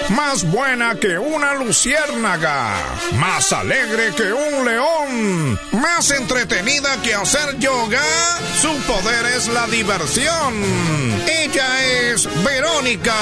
más buena que una luciérnaga, más alegre que un león, más entretenida que hacer yoga. Su poder es la diversión. Ella es Verónica.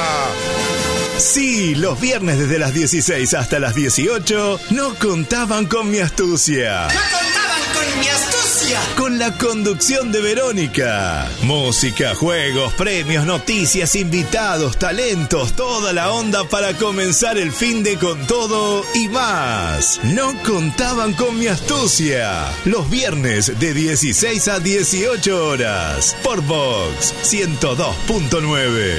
Sí, los viernes desde las 16 hasta las 18 no contaban con mi astucia. ¡No contaban con mi astucia! Con la conducción de Verónica. Música, juegos, premios, noticias, invitados, talentos, toda la onda para comenzar el finde con todo y más. No contaban con mi astucia. Los viernes de 16 a 18 horas. Por Vox 102.9.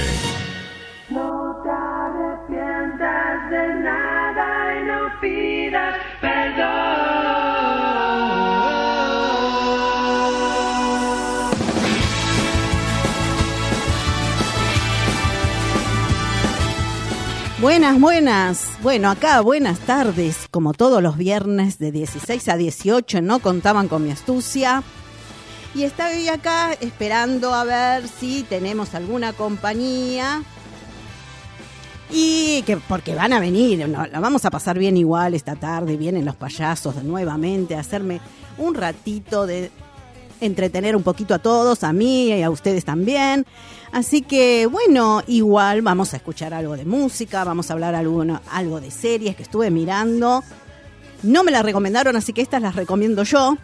Buenas. Bueno, acá buenas tardes, como todos los viernes de 16 a 18, no contaban con mi astucia. Y estoy acá esperando a ver si tenemos alguna compañía. Y que porque van a venir, no, la vamos a pasar bien igual esta tarde, vienen los payasos nuevamente a hacerme un ratito de entretener un poquito a todos, a mí y a ustedes también. Así que, bueno, igual vamos a escuchar algo de música, vamos a hablar algo de series que estuve mirando. No me las recomendaron, así que estas las recomiendo yo.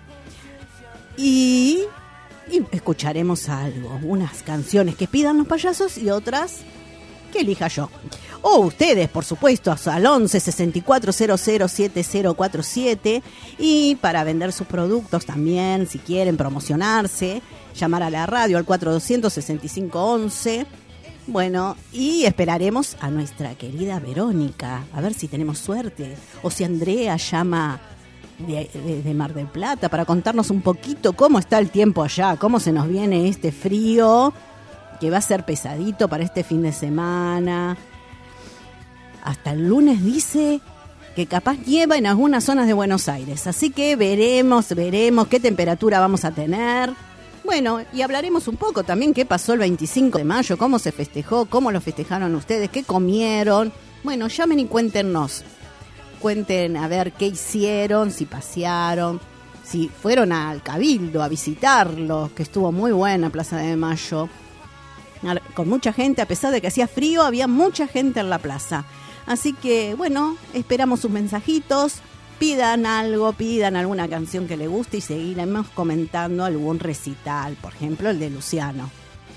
Y escucharemos algo, unas canciones que pidan los payasos y otras que elija yo. O ustedes, por supuesto, al 11 64 00 7047. Y para vender sus productos también, si quieren promocionarse, llamar a la radio al 426511. Bueno, y esperaremos a nuestra querida Verónica, a ver si tenemos suerte. O si Andrea llama de Mar del Plata para contarnos un poquito cómo está el tiempo allá, cómo se nos viene este frío, que va a ser pesadito para este fin de semana. Hasta el lunes dice que capaz nieva en algunas zonas de Buenos Aires. Así que veremos qué temperatura vamos a tener. Bueno, y hablaremos un poco también qué pasó el 25 de mayo, cómo se festejó, cómo lo festejaron ustedes, qué comieron. Bueno, llamen y cuéntenos. Cuenten a ver qué hicieron, si pasearon, si fueron al Cabildo a visitarlos, que estuvo muy buena Plaza de Mayo. Con mucha gente, a pesar de que hacía frío, había mucha gente en la plaza. Así que, bueno, esperamos sus mensajitos, pidan algo, pidan alguna canción que les guste y seguiremos comentando algún recital, por ejemplo, el de Luciano.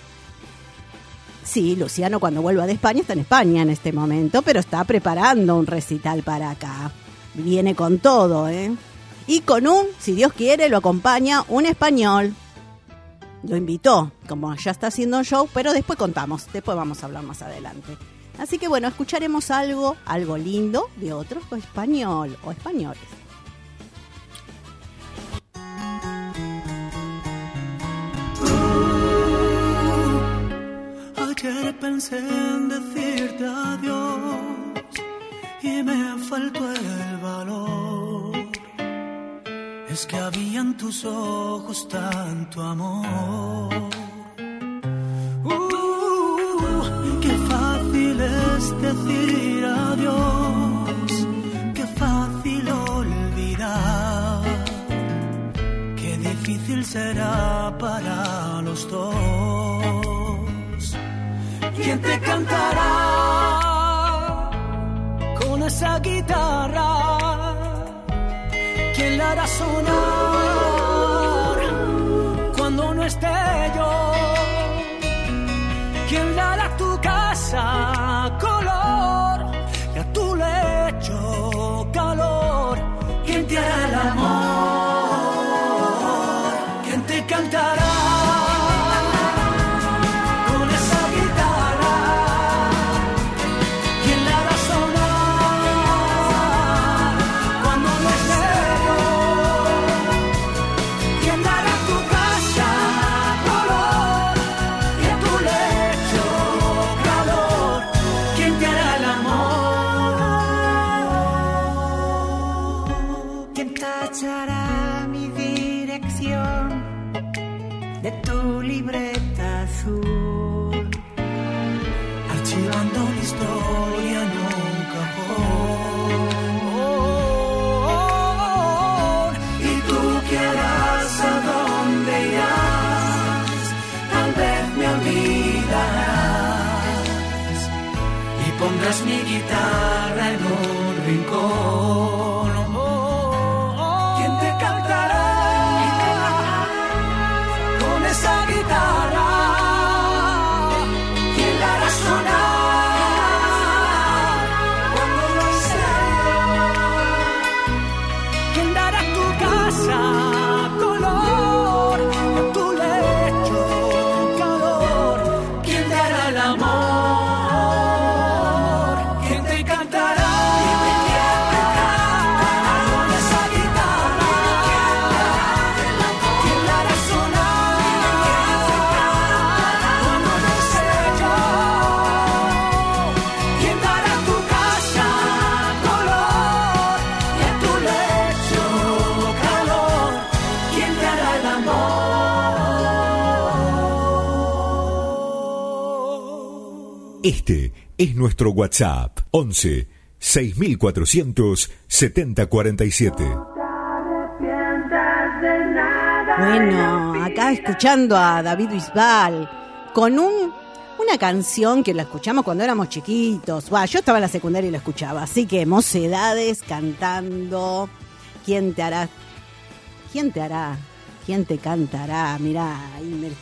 Sí, Luciano cuando vuelva de España está en España en este momento, pero está preparando un recital para acá. Viene con todo, ¿eh? Y con si Dios quiere, lo acompaña un español. Lo invitó, como ya está haciendo un show, pero después después vamos a hablar más adelante. Así que bueno, escucharemos algo lindo de otro español o españoles. Ayer pensé en decirte adiós y me faltó el valor. Es que había en tus ojos tanto amor. Qué fácil es decir adiós, qué fácil olvidar, qué difícil será para los dos. ¿Quién te cantará con esa guitarra? ¿Quién la hará sonar cuando no esté yo? ¿Quién le hará tu casa color y a tu lecho calor? ¿Quién te hará el amor? ¿Quién te cantará? Archivando la historia, no pondrás mi guitarra en un rincón. ¿Quién te cantará con esa guitarra? ¿Quién la hará sonar cuando no esté? ¿Quién dará a tu casa color, a tu lecho calor? ¿Quién te hará el amor? ¿Quién te cantará con esa guitarra? ¿Quién la hará sonar cuando no esté yo? ¿Quién dará a tu casa color y a tu lecho calor? ¿Quién te hará el amor? Este es nuestro WhatsApp 11 6400 7047. Bueno, acá escuchando a David Bisbal con una canción que la escuchamos cuando éramos chiquitos. Yo estaba en la secundaria y la escuchaba, así que Mocedades cantando ¿Quién te hará? ¿Quién te hará? ¿Quién te cantará? Mirá, ahí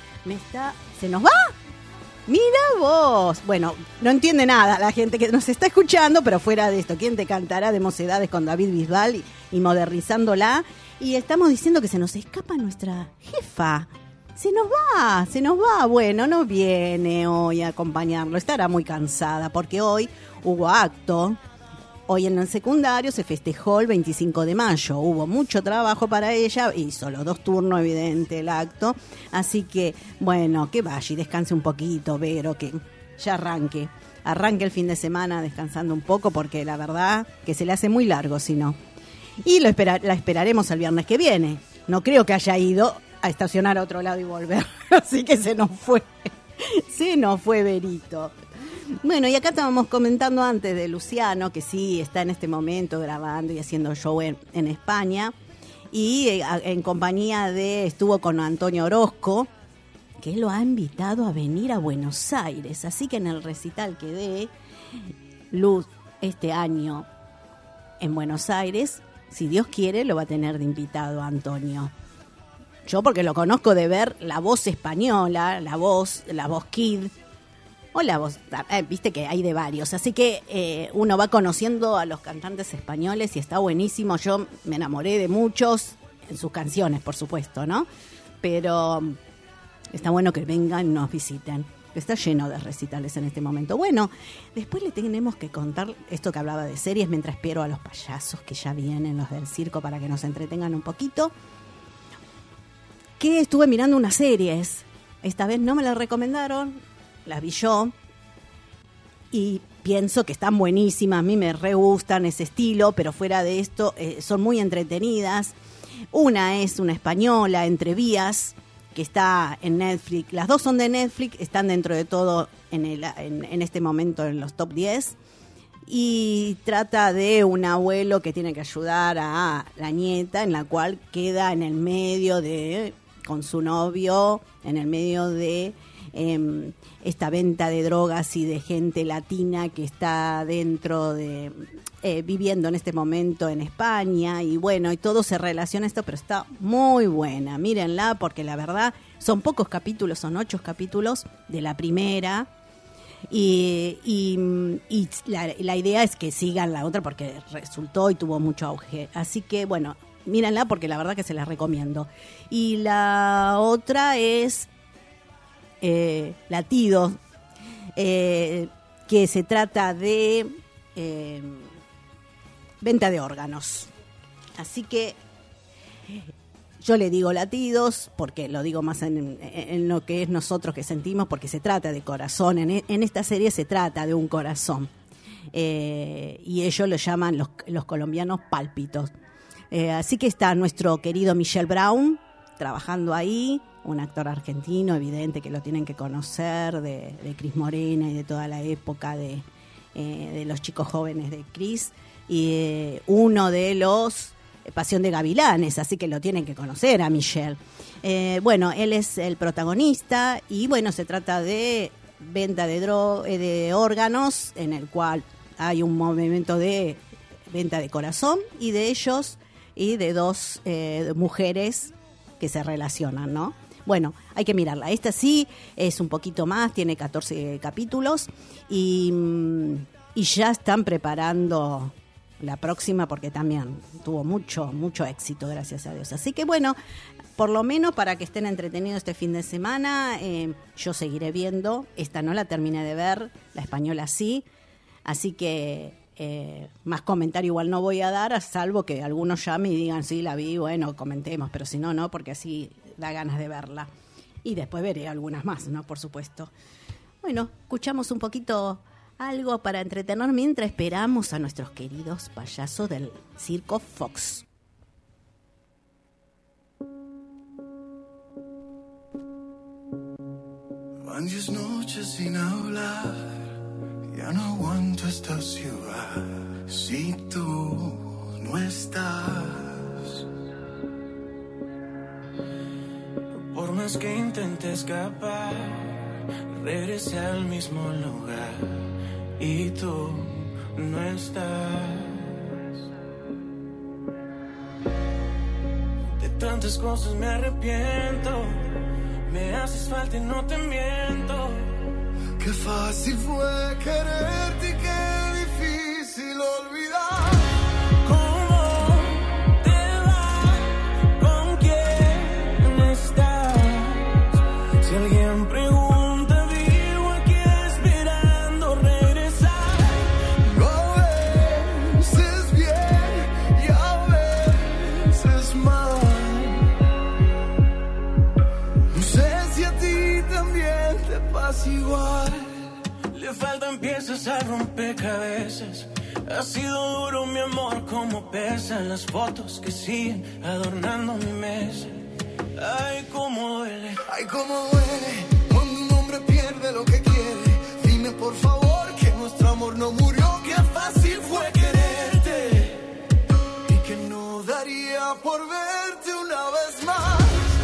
¿se nos va? Mira vos. Bueno, no entiende nada la gente que nos está escuchando, pero fuera de esto, ¿quién te cantará? De Mocedades con David Bisbal y modernizándola. Y estamos diciendo que se nos escapa nuestra jefa. Se nos va. Bueno, no viene hoy a acompañarlo. Estará muy cansada porque hoy hubo acto. Hoy en el secundario se festejó el 25 de mayo. Hubo mucho trabajo para ella y solo 2 turnos, evidente, el acto. Así que, bueno, que vaya y descanse un poquito, Vero, que ya arranque el fin de semana descansando un poco porque la verdad que se le hace muy largo si no. Y la esperaremos el viernes que viene. No creo que haya ido a estacionar a otro lado y volver. Así que se nos fue Verito. Bueno, y acá estábamos comentando antes de Luciano, que sí está en este momento grabando y haciendo show en España. Y en compañía estuvo con Antonio Orozco, que lo ha invitado a venir a Buenos Aires. Así que en el recital que dé Luz este año en Buenos Aires, si Dios quiere, lo va a tener de invitado a Antonio. Yo porque lo conozco de ver La Voz española, La Voz Kid, o La Voz, viste que hay de varios. Así que uno va conociendo a los cantantes españoles y está buenísimo. Yo me enamoré de muchos, en sus canciones, por supuesto, ¿no? Pero está bueno que vengan y nos visiten. Está lleno de recitales en este momento. Bueno, después le tenemos que contar esto que hablaba de series mientras espero a los payasos que ya vienen, los del circo, para que nos entretengan un poquito. Que estuve mirando unas series. Esta vez no me las recomendaron, las vi yo. Y pienso que están buenísimas, a mí me re gustan ese estilo, pero fuera de esto son muy entretenidas. Una es una española, Entre Vías, que está en Netflix. Las dos son de Netflix, están dentro de todo en este momento en los top 10. Y trata de un abuelo que tiene que ayudar a la nieta, en la cual queda en el medio con su novio, en el medio de esta venta de drogas y de gente latina que está dentro de viviendo en este momento en España. Y bueno, y todo se relaciona a esto, pero está muy buena. Mírenla, porque la verdad son pocos capítulos, son 8 capítulos de la primera. Y la idea es que sigan la otra porque resultó y tuvo mucho auge. Así que bueno, mírenla porque la verdad que se la recomiendo. Y la otra es Latidos, que se trata de venta de órganos. Así que yo le digo Latidos porque lo digo más en lo que es nosotros que sentimos, porque se trata de corazón. En esta serie se trata de un corazón. Y ellos lo llaman los colombianos pálpitos. Así que está nuestro querido Michelle Brown trabajando ahí, un actor argentino, evidente que lo tienen que conocer, de Cris Morena y de toda la época de los chicos jóvenes de Cris. Y uno de los Pasión de Gavilanes, así que lo tienen que conocer a Michelle. Bueno, él es el protagonista y bueno, se trata de venta de órganos, en el cual hay un movimiento de venta de corazón y de ellos y de dos mujeres que se relacionan, ¿no? Bueno, hay que mirarla. Esta sí es un poquito más, tiene 14 capítulos y ya están preparando la próxima porque también tuvo mucho éxito, gracias a Dios. Así que bueno, por lo menos para que estén entretenidos este fin de semana, yo seguiré viendo. Esta no la terminé de ver, la española sí, así que más comentario igual no voy a dar, salvo que algunos llamen y digan sí, la vi, bueno, comentemos, pero si no, no, porque así da ganas de verla. Y después veré algunas más, ¿no? Por supuesto. Bueno, escuchamos un poquito algo para entretener mientras esperamos a nuestros queridos payasos del Circo Fox. Van 10 noches sin hablar, ya no aguanto esta ciudad. Si tú no estás, por más que intente escapar, regresé al mismo lugar y tú no estás. De tantas cosas me arrepiento, me haces falta y no te miento. Qué fácil fue quererte y qué difícil olvidar. ¿Cómo te va? ¿Con quién estás? Si alguien pregunta, vivo aquí esperando regresar. A veces bien y a veces mal. No sé si a ti también te pasa igual. Le faltan piezas al rompecabezas. Ha sido duro mi amor, como pesan las fotos que siguen adornando mi mesa. Ay, cómo duele cuando un hombre pierde lo que quiere. Dime por favor que nuestro amor no murió, que fácil fue quererte y que no daría por verte una vez más.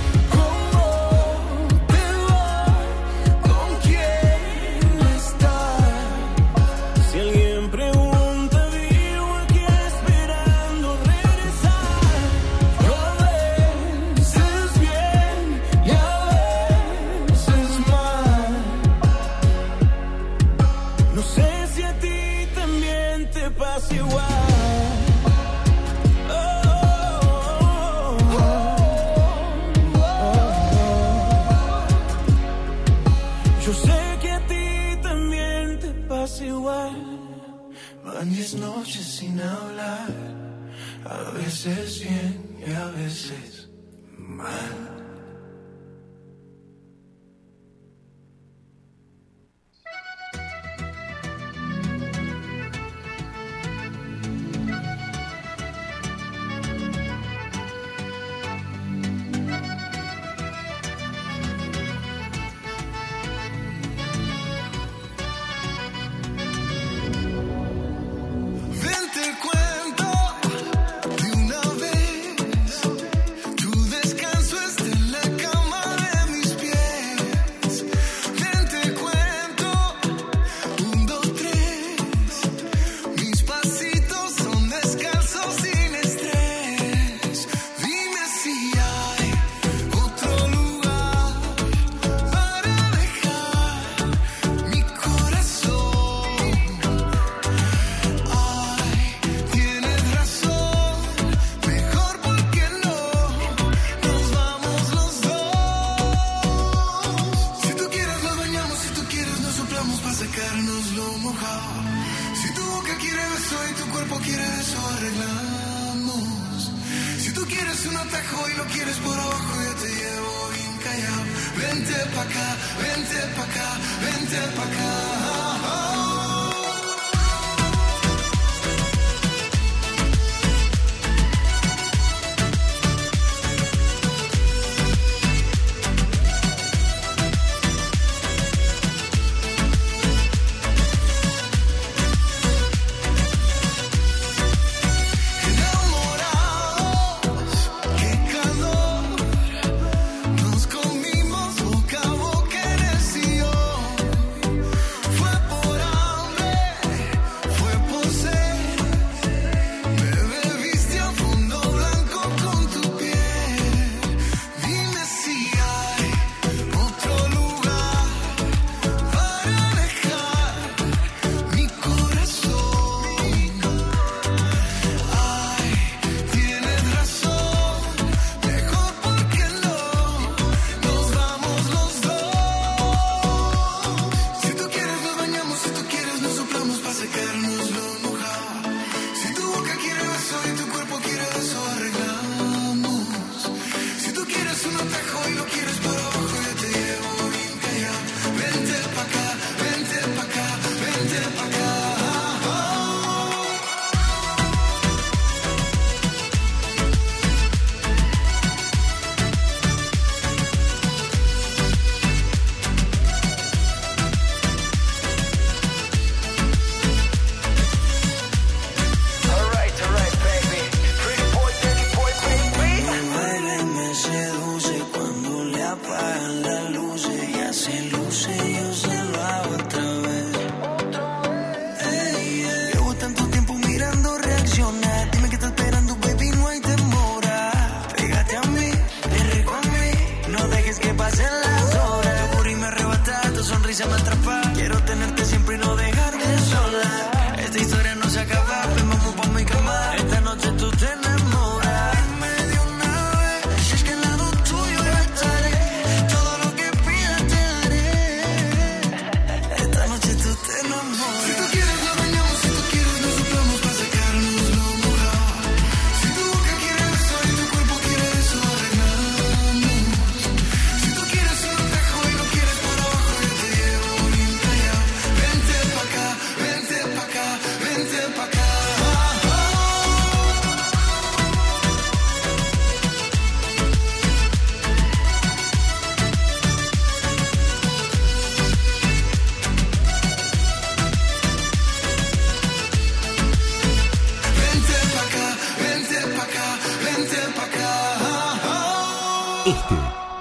Van 10 noches sin hablar, a veces bien y a veces mal. Nos comimos boca a boca en el sillón.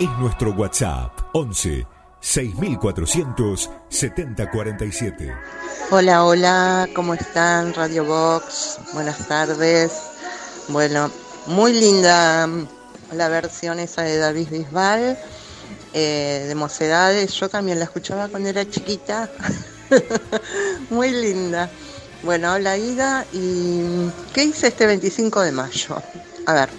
es nuestro WhatsApp 11 6400 7047. Hola, hola, ¿cómo están? Radio Box, buenas tardes. Bueno, muy linda la versión esa de David Bisbal, de Mocedades. Yo también la escuchaba cuando era chiquita. Muy linda. Bueno, hola Ida. ¿Y qué hice este 25 de mayo? A ver,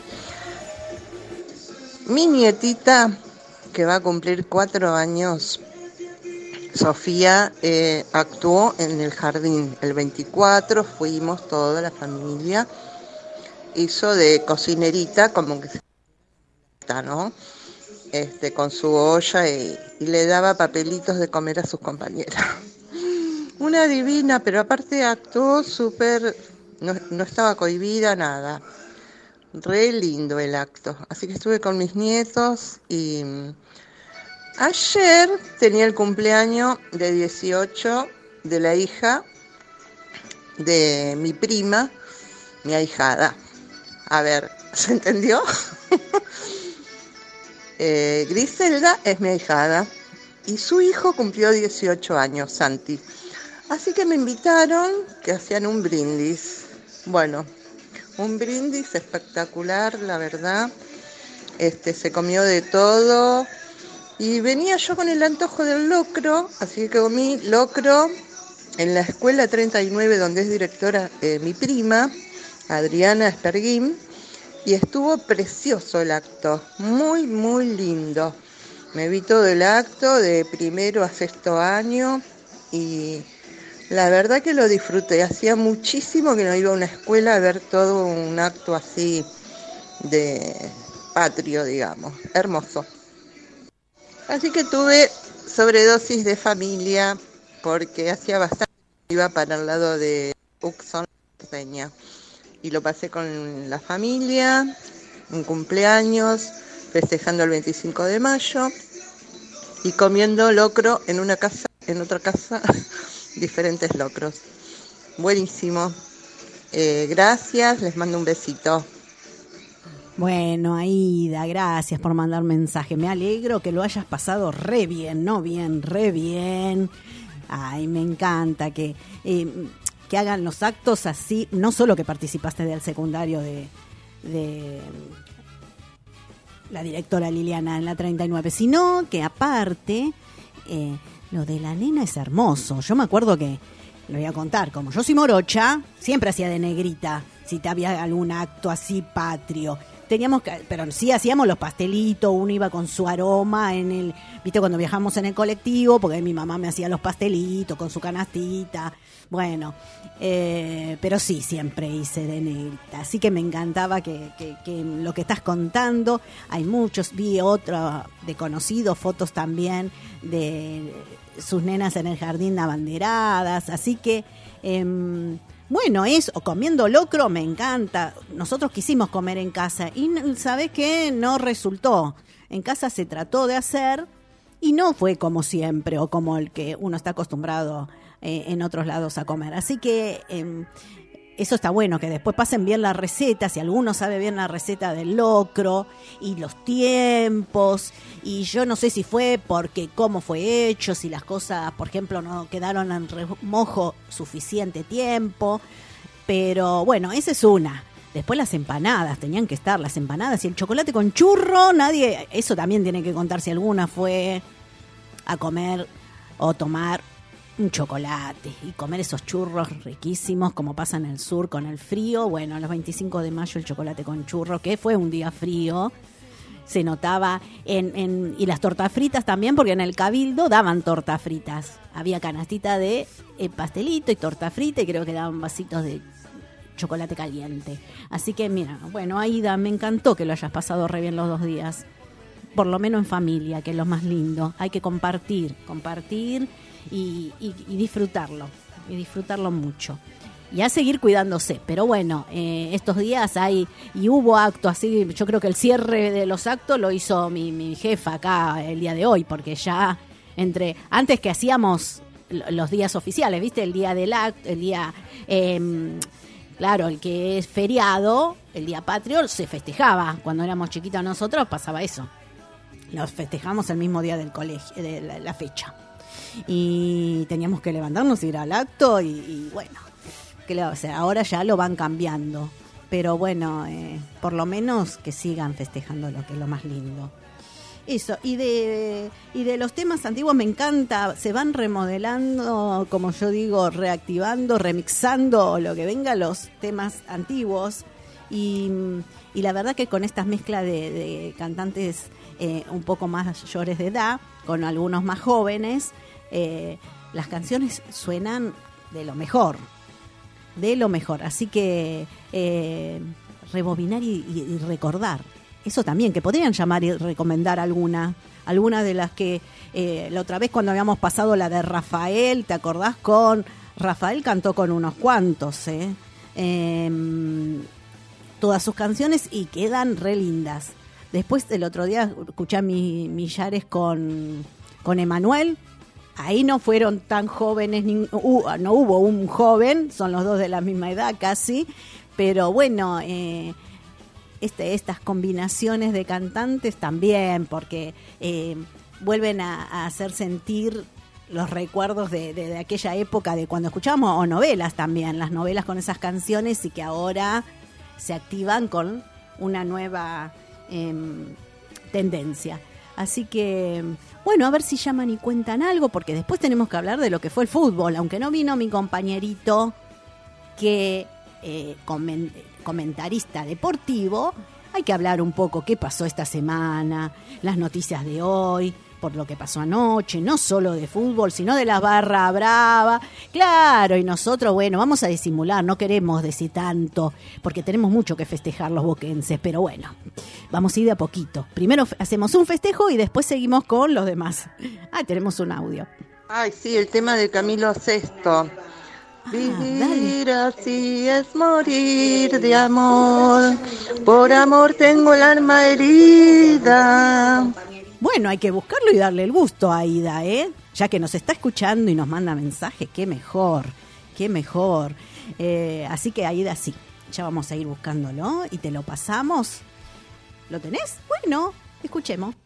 mi nietita, que va a cumplir 4 años, Sofía, actuó en el jardín. El 24 fuimos toda la familia. Hizo de cocinerita, como que está, ¿no? Con su olla y le daba papelitos de comer a sus compañeras. Una divina, pero aparte actuó súper, no estaba cohibida, nada. Re lindo el acto. Así que estuve con mis nietos y ayer tenía el cumpleaños de 18 de la hija de mi prima, mi ahijada. A ver, ¿se entendió? Griselda es mi ahijada y su hijo cumplió 18 años, Santi. Así que me invitaron, que hacían un brindis. Bueno, un brindis espectacular, la verdad. Se comió de todo. Y venía yo con el antojo del locro, así que comí locro en la escuela 39, donde es directora mi prima, Adriana Esperguín. Y estuvo precioso el acto, muy, muy lindo. Me vi todo el acto de primero a sexto año y la verdad que lo disfruté. Hacía muchísimo que no iba a una escuela a ver todo un acto así de patrio, digamos. Hermoso. Así que tuve sobredosis de familia porque hacía bastante que iba para el lado de Uxón, Peña. Y lo pasé con la familia, un cumpleaños, festejando el 25 de mayo y comiendo locro en una casa, en otra casa, diferentes locros. Buenísimo. Gracias, les mando un besito. Bueno, Aida, gracias por mandar mensaje. Me alegro que lo hayas pasado re bien, no bien, re bien. Ay, me encanta que hagan los actos así, no solo que participaste del secundario de la directora Liliana en la 39, sino que aparte lo de la nena es hermoso. Yo me acuerdo que, lo voy a contar, como yo soy morocha, siempre hacía de negrita, si te había algún acto así patrio. Pero sí hacíamos los pastelitos, uno iba con su aroma viste, cuando viajamos en el colectivo, porque mi mamá me hacía los pastelitos con su canastita, bueno, pero sí, siempre hice de negrita, así que me encantaba que lo que estás contando, hay muchos, vi otro de conocidos, fotos también de sus nenas en el jardín abanderadas, así que bueno, comiendo locro me encanta. Nosotros quisimos comer en casa y ¿sabés qué? No resultó. En casa se trató de hacer y no fue como siempre o como el que uno está acostumbrado en otros lados a comer. Así que eso está bueno, que después pasen bien la receta, si alguno sabe bien la receta del locro y los tiempos, y yo no sé si fue porque cómo fue hecho, si las cosas, por ejemplo, no quedaron en remojo suficiente tiempo, pero bueno, esa es una. Después las empanadas, tenían que estar las empanadas y el chocolate con churro, eso también tiene que contar si alguna fue a comer o tomar un chocolate y comer esos churros riquísimos como pasa en el sur con el frío. Bueno, los 25 de mayo el chocolate con churro, que fue un día frío, se notaba y las tortas fritas también, porque en el Cabildo daban tortas fritas, había canastita de pastelito y torta frita y creo que daban vasitos de chocolate caliente. Así que mira, bueno, Aida, me encantó que lo hayas pasado re bien los 2 días, por lo menos en familia, que es lo más lindo. Hay que compartir y disfrutarlo mucho y a seguir cuidándose, pero bueno, estos días hubo acto así. Yo creo que el cierre de los actos lo hizo mi jefa acá el día de hoy, porque ya antes que hacíamos los días oficiales, viste, el día del acto, el día claro, el que es feriado, el día patrio, se festejaba. Cuando éramos chiquitos nosotros pasaba eso. nos festejamos el mismo día del colegio, de la fecha. Y teníamos que levantarnos, ir al acto y bueno, ¿qué le va a hacer? Ahora ya lo van cambiando. Pero bueno, por lo menos que sigan festejando lo que es lo más lindo. Eso, y de los temas antiguos me encanta, se van remodelando, como yo digo, reactivando, remixando, lo que venga, los temas antiguos. Y la verdad que con estas mezclas de cantantes un poco más mayores de edad, con algunos más jóvenes, las canciones suenan de lo mejor. Así que rebobinar y recordar. Eso también, que podrían llamar y recomendar alguna de las que la otra vez cuando habíamos pasado la de Rafael, ¿te acordás? Rafael cantó con unos cuantos, todas sus canciones y quedan re lindas. Después el otro día escuché a Millares con Emanuel. Ahí no fueron tan jóvenes, no hubo un joven, son los dos de la misma edad casi, pero bueno, estas combinaciones de cantantes también, porque vuelven a hacer sentir los recuerdos de aquella época, de cuando escuchábamos, o novelas también, las novelas con esas canciones y que ahora se activan con una nueva tendencia. Así que, bueno, a ver si llaman y cuentan algo, porque después tenemos que hablar de lo que fue el fútbol, aunque no vino mi compañerito que comentarista deportivo, hay que hablar un poco qué pasó esta semana, las noticias de hoy, por lo que pasó anoche, no solo de fútbol, sino de la barra brava. Claro, y nosotros, bueno, vamos a disimular, no queremos decir tanto, porque tenemos mucho que festejar los boquenses, pero bueno, vamos a ir de a poquito. Primero hacemos un festejo y después seguimos con los demás. Tenemos un audio. Ay, sí, el tema de Camilo VI. Vivir así es morir de amor, por amor tengo el alma herida. Bueno, hay que buscarlo y darle el gusto a Aida, ya que nos está escuchando y nos manda mensajes, qué mejor. Así que Aida, sí, ya vamos a ir buscándolo y te lo pasamos. ¿Lo tenés? Bueno, escuchemos.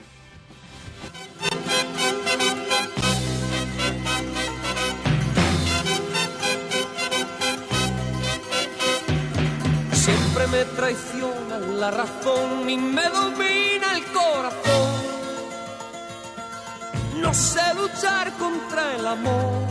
Siempre me traiciona la razón y me domina el corazón. No sé luchar contra el amor.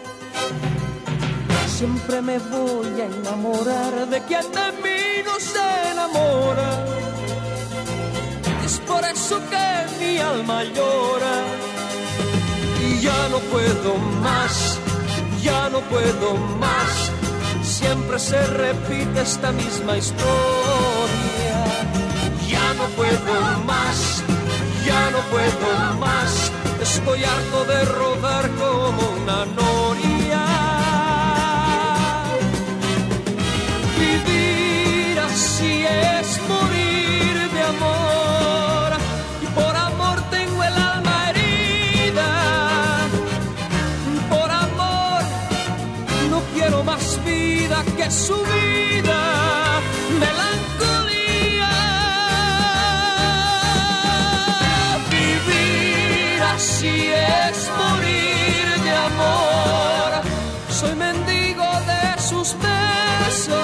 Siempre me voy a enamorar de quien de mí no se enamora. Es por eso que mi alma llora. Y ya no puedo más, ya no puedo más. Siempre se repite esta misma historia. Ya no puedo más, ya no puedo más. Estoy harto de rodar como una noria. Vivir así es morir de amor. Y por amor tengo el alma herida. Por amor no quiero más vida que su vida, melancolía. Vivir así es morir de amor. Soy mendigo de sus besos,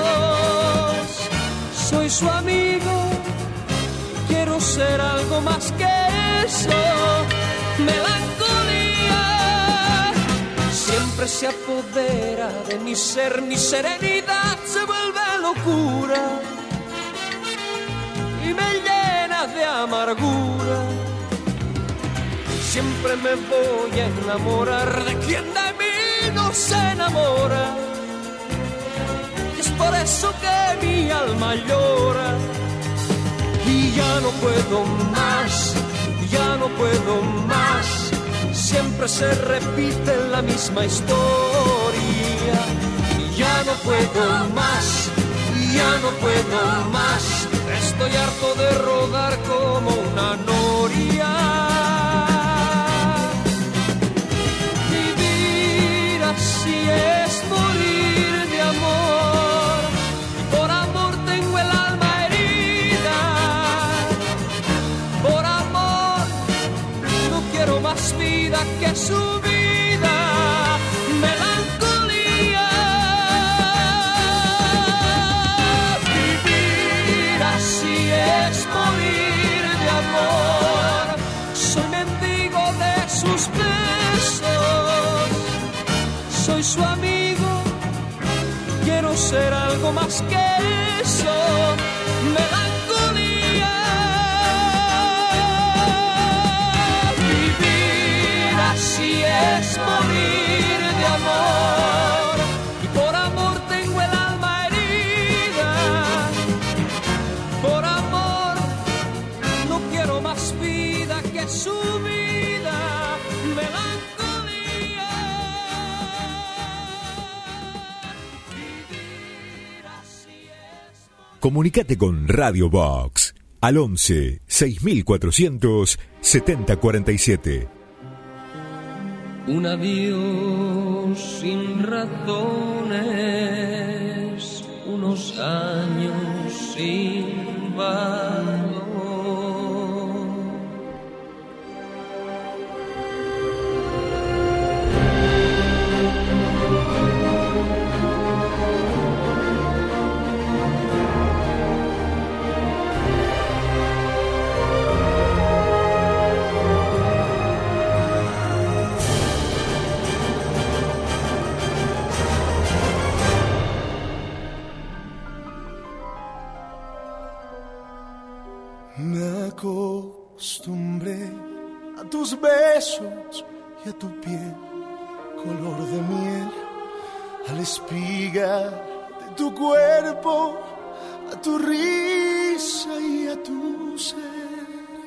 soy su amigo, quiero ser algo más que eso, melancolía. Siempre se apodera de mi ser, mi serenidad se vuelve locura y me llena de amargura. Siempre me voy a enamorar de quien de mí no se enamora. Y es por eso que mi alma llora. Y ya no puedo más, ya no puedo más. Siempre se repite la misma historia. Ya no puedo más, ya no puedo más. Estoy harto de rodar como una noria. Vivir así es morir de amor. Y por amor tengo el alma herida. Por amor quiero ser algo más que eso, melancolía. Vivir así es morir de amor, y por amor tengo el alma herida. Por amor no quiero más vida que su vida, melancolía. Comunicate con Radio Box al 11 6400 7047. Un adiós sin razones, unos años sin valor. Me acostumbré a tus besos y a tu piel, color de miel, a la espiga de tu cuerpo, a tu risa y a tu ser.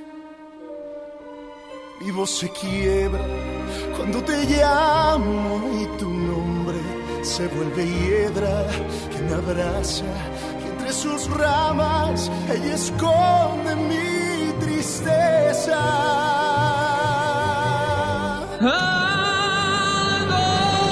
Mi voz se quiebra cuando te llamo y tu nombre se vuelve hiedra que me abraza. Entre sus ramas ella esconde mi tristeza. Algo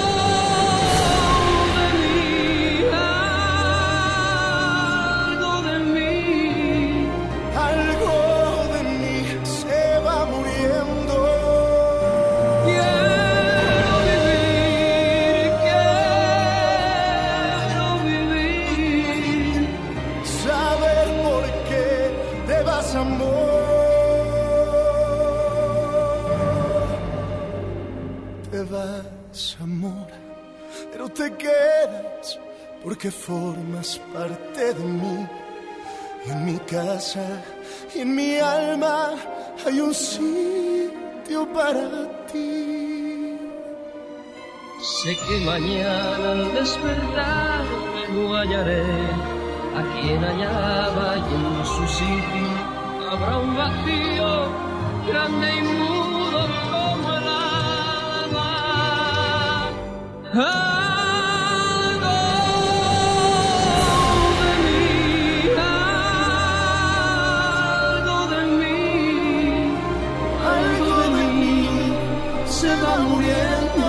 de mí se va muriendo. Te vas, amor, pero te quedas porque formas parte de mí. Y en mi casa y en mi alma hay un sitio para ti. Sé que mañana al despertar lo hallaré a quien hallaba y en su sitio habrá un vacío grande y mudo como el alma. Algo de mí se va muriendo.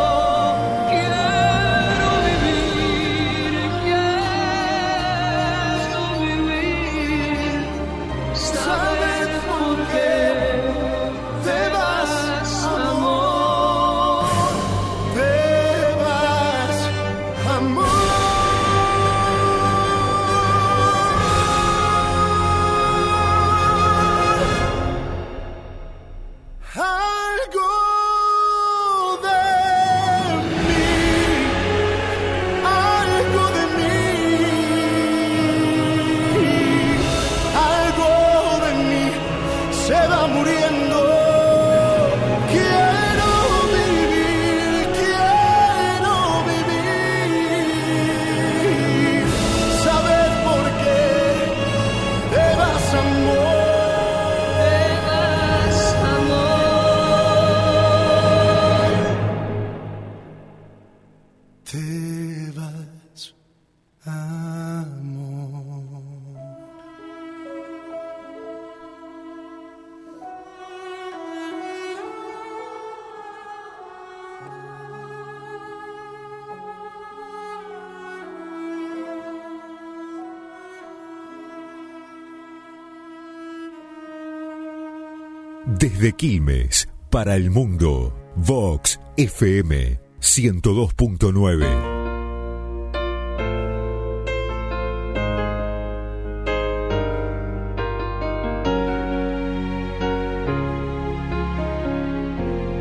Desde Quilmes, para el mundo, Vox FM 102.9.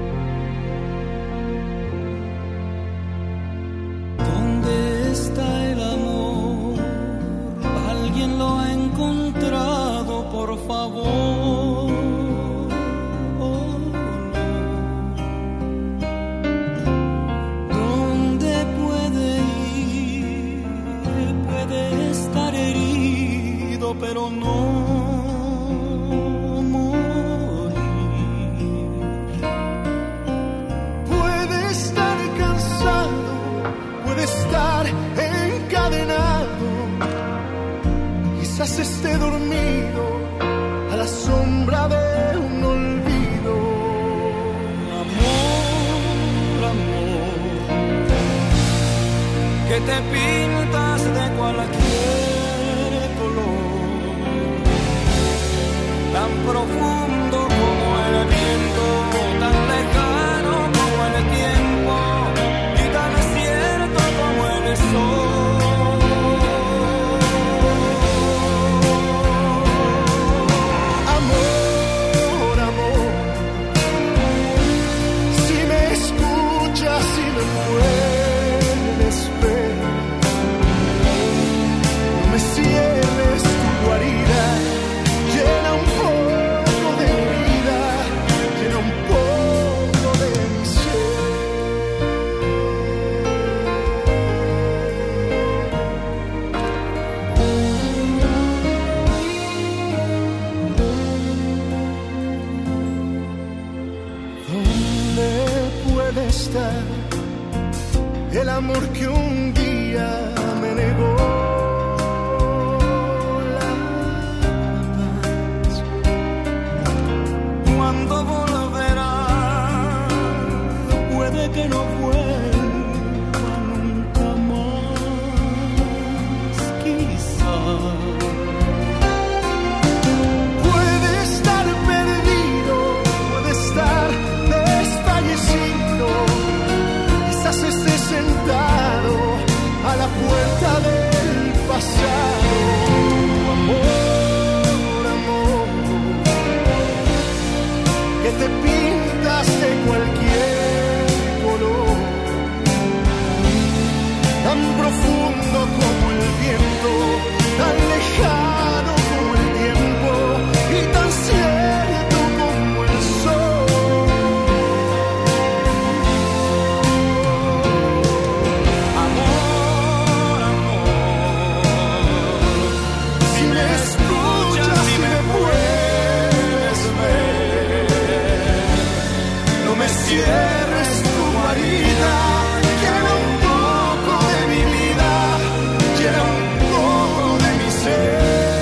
¿Dónde está pero no morir. Puede estar cansado, puede estar encadenado, quizás esté dormido a la sombra de un olvido. Amor, amor, que te pintas de cualquier color, tan profundo como el viento, tan lejano como el tiempo y tan cierto como el sol. Amor, amor, si me escuchas, si me puedes ver, no me cierres tu guarida, llena un poco de mi vida, llena un poco de mi ¿Dónde puede estar el amor que un día me negó la paz? ¿Cuándo volverá? Puede que no vuelva nunca más, quizás. Puede estar perdido, puede estar desfallecido, quizás esté sentado a la puerta del pasado. Amor, amor, que te pintas de cualquier color, tan profundo como el viento, tan lejano como el tiempo y tan cierto como el sol. Amor, amor, si me escuchas, si me puedes ver, no me cierres tu guarida, llena un poco de mi vida, llena un poco de mi ser.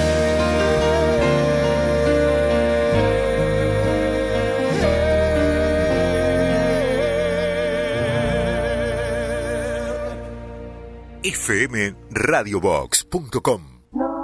fmradiobox.com.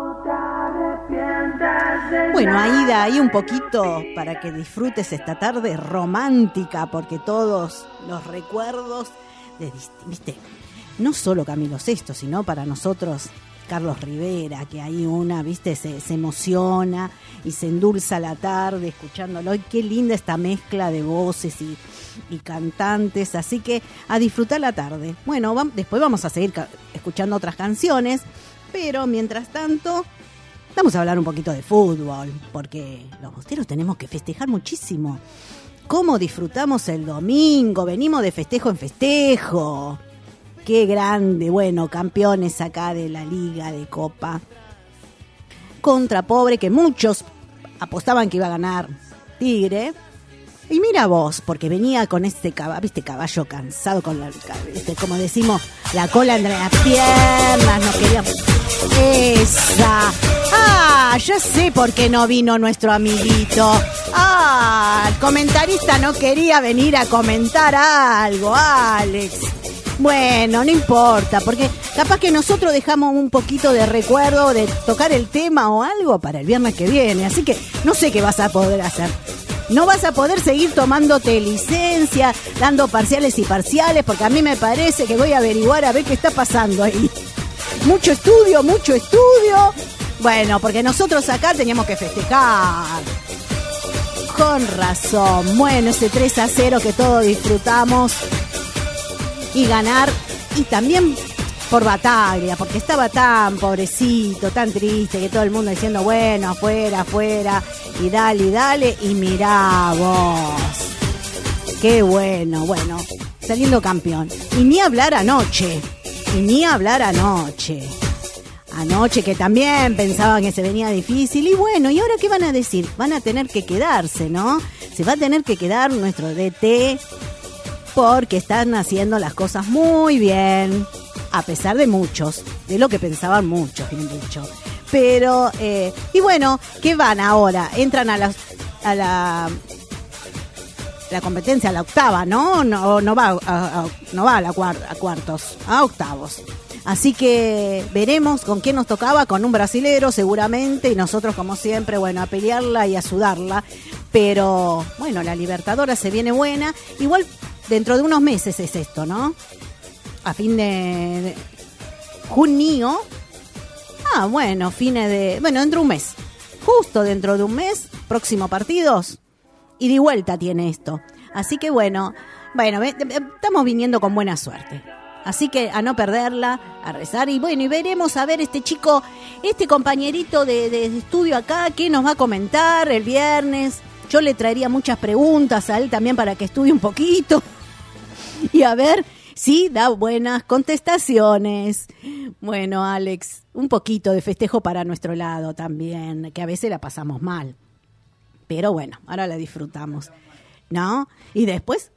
Bueno, Aida, ahí un poquito para que disfrutes esta tarde romántica, porque todos los recuerdos de, viste, no solo Camilo VI, sino para nosotros Carlos Rivera, que ahí una, viste, se emociona y se endulza la tarde escuchándolo. Y qué linda esta mezcla de voces y cantantes, así que a disfrutar la tarde. Bueno, después vamos a seguir escuchando otras canciones, pero mientras tanto vamos a hablar un poquito de fútbol, porque los bosteros tenemos que festejar muchísimo. ¿Cómo disfrutamos el domingo? Venimos de festejo en festejo. Qué grande, bueno, campeones acá de la Liga de Copa. Contra Pobre, que muchos apostaban que iba a ganar Tigre. Y mira vos, porque venía con este caballo cansado, con la, como decimos, la cola entre las piernas, no queríamos. Esa. Ah, ya sé por qué no vino nuestro amiguito. Ah, el comentarista no quería venir a comentar algo, Alex. Bueno, no importa, porque capaz que nosotros dejamos un poquito de recuerdo de tocar el tema o algo para el viernes que viene, así que no sé qué vas a poder hacer. No vas a poder seguir tomándote licencia, dando parciales y parciales, porque a mí me parece que voy a averiguar a ver qué está pasando ahí. Mucho estudio. Bueno, porque nosotros acá teníamos que festejar. Con razón. Bueno, ese 3-0 que todos disfrutamos. Y ganar, y también por Bataglia, porque estaba tan pobrecito, tan triste, que todo el mundo diciendo, bueno, afuera, y dale, y mirá vos. Qué bueno, saliendo campeón. Y ni hablar anoche. anoche, que también pensaban que se venía difícil. Y bueno, ¿y ahora qué van a decir? Van a tener que quedarse, ¿no? Se va a tener que quedar nuestro DT porque están haciendo las cosas muy bien, a pesar de muchos, de lo que pensaban muchos, bien dicho. Pero, y bueno, ¿qué van ahora? Entran a la competencia, a la octava, ¿no? No va a la a cuartos, a octavos. Así que veremos con quién nos tocaba, con un brasilero seguramente, y nosotros como siempre, bueno, a pelearla y a sudarla. Pero bueno, la Libertadores se viene buena. Igual dentro de unos meses es esto, ¿no? A fin de junio. Bueno, dentro de un mes. Justo dentro de un mes, próximo partidos. Y de vuelta tiene esto. Así que bueno, estamos viniendo con buena suerte. Así que a no perderla, a rezar. Y bueno, y veremos a ver este chico, este compañerito de estudio acá, qué nos va a comentar el viernes. Yo le traería muchas preguntas a él también para que estudie un poquito. Y a ver si da buenas contestaciones. Bueno, Alex, un poquito de festejo para nuestro lado también, que a veces la pasamos mal. Pero bueno, ahora la disfrutamos, ¿no? Y después,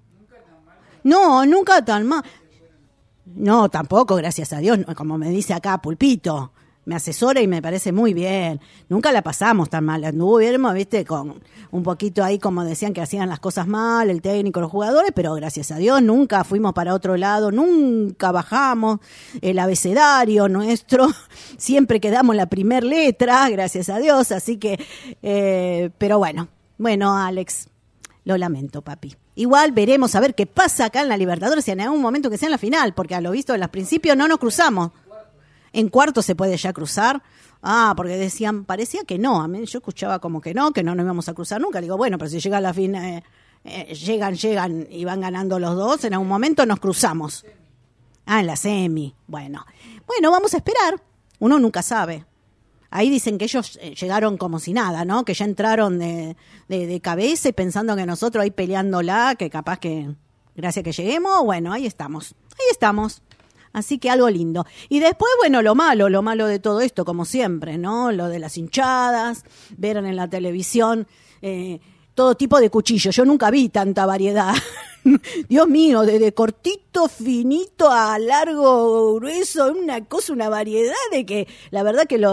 No, nunca tan mal. No, tampoco, gracias a Dios, como me dice acá Pulpito, me asesora y me parece muy bien. Nunca la pasamos tan mal, anduvimos, viste, con un poquito ahí como decían que hacían las cosas mal, el técnico, los jugadores, pero gracias a Dios nunca fuimos para otro lado, nunca bajamos el abecedario nuestro, siempre quedamos la primer letra, gracias a Dios, así que, pero bueno, Alex, lo lamento, papi. Igual veremos a ver qué pasa acá en la Libertadores, si en algún momento que sea en la final, porque a lo visto en los principios no nos cruzamos. En cuarto se puede ya cruzar. Porque decían, parecía que no. A mí yo escuchaba como que no nos íbamos a cruzar nunca. Digo, bueno, pero si llega a la final, llegan y van ganando los dos, en algún momento nos cruzamos. En la semi. Bueno, vamos a esperar. Uno nunca sabe. Ahí dicen que ellos llegaron como si nada, ¿no? Que ya entraron de cabeza y pensando que nosotros ahí peleándola, que capaz que gracias que lleguemos, ahí estamos. Así que algo lindo. Y después, lo malo de todo esto, como siempre, ¿no? Lo de las hinchadas, ver en la televisión todo tipo de cuchillos. Yo nunca vi tanta variedad. Dios mío, desde cortito, finito a largo, grueso, una variedad de que, la verdad que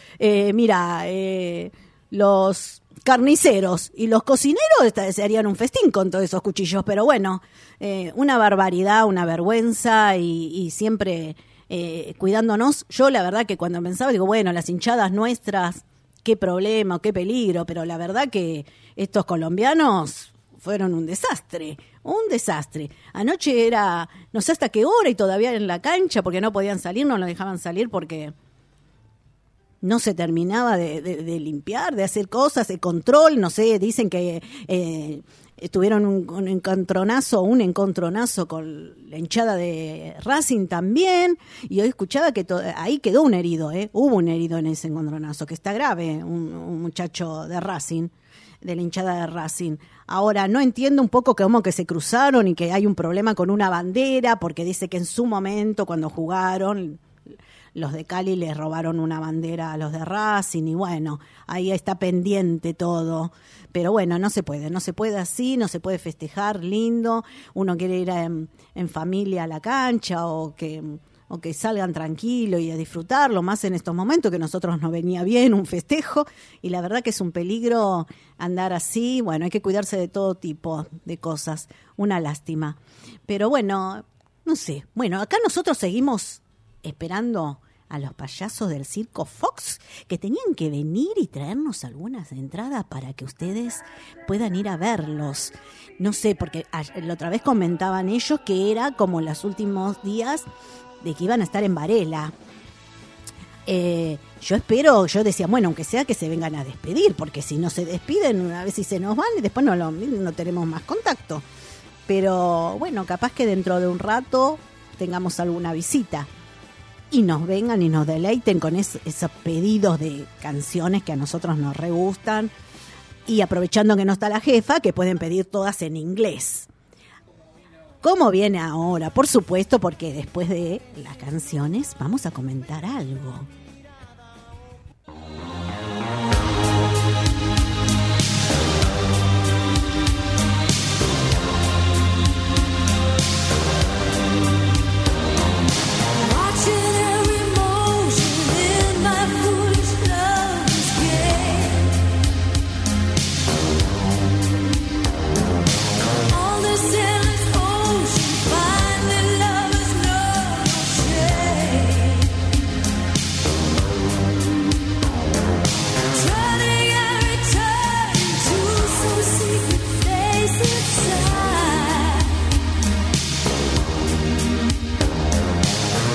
los carniceros y los cocineros se harían un festín con todos esos cuchillos, pero una barbaridad, una vergüenza y siempre cuidándonos. Yo la verdad que cuando pensaba, digo, las hinchadas nuestras, qué problema, qué peligro, pero la verdad que estos colombianos fueron un desastre. Anoche era, no sé hasta qué hora y todavía en la cancha porque no podían salir, no los dejaban salir porque no se terminaba de limpiar, de hacer cosas, de control, no sé, dicen que tuvieron un encontronazo con la hinchada de Racing también, y hoy escuchaba que ahí quedó un herido, hubo un herido en ese encontronazo, que está grave, un muchacho de Racing, de la hinchada de Racing. Ahora, no entiendo un poco cómo que se cruzaron y que hay un problema con una bandera, porque dice que en su momento, cuando jugaron, los de Cali les robaron una bandera a los de Racing y ahí está pendiente todo. Pero no se puede así, no se puede festejar lindo. Uno quiere ir en familia a la cancha o que salgan tranquilos y a disfrutarlo, más en estos momentos que a nosotros nos venía bien un festejo, y la verdad que es un peligro andar así. Hay que cuidarse de todo tipo de cosas, una lástima. Pero no sé, acá nosotros seguimos esperando a los payasos del Circo Fox, que tenían que venir y traernos algunas entradas para que ustedes puedan ir a verlos. No sé, porque la otra vez comentaban ellos que era como los últimos días de que iban a estar en Varela. Yo decía, aunque sea que se vengan a despedir, porque si no se despiden, una vez si se nos van y después no tenemos más contacto. Pero capaz que dentro de un rato tengamos alguna visita y nos vengan y nos deleiten con esos pedidos de canciones que a nosotros nos re gustan, y aprovechando que no está la jefa, que pueden pedir todas en inglés. ¿Cómo viene ahora? Por supuesto, porque después de las canciones vamos a comentar algo.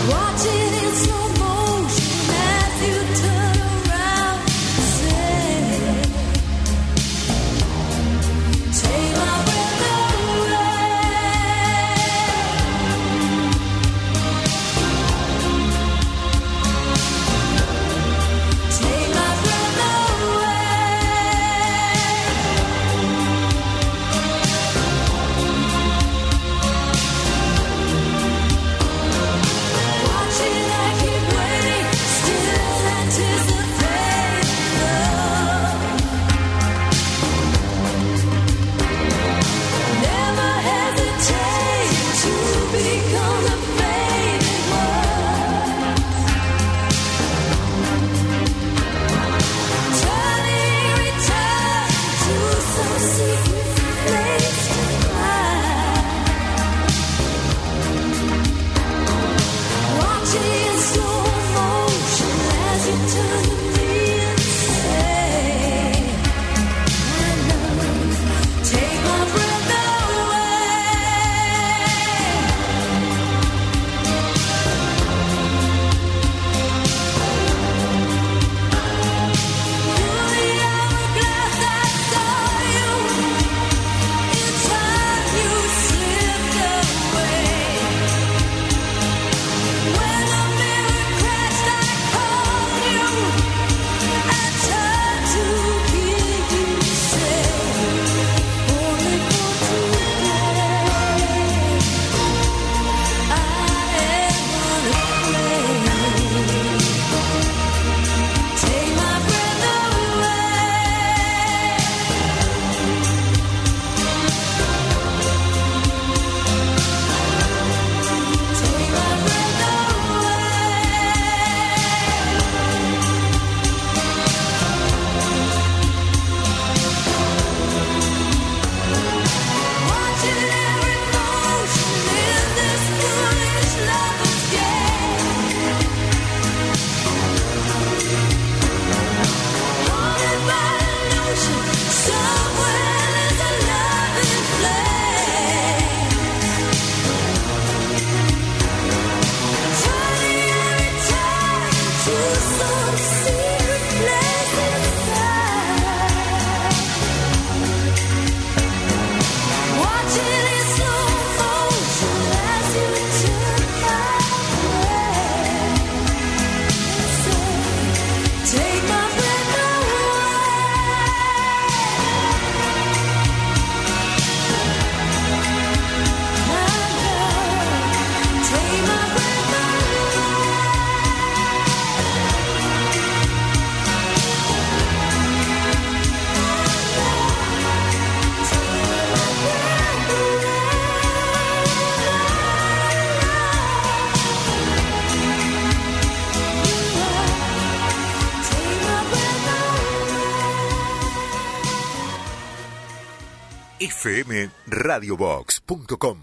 fmradiobox.com.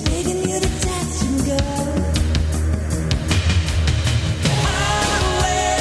Away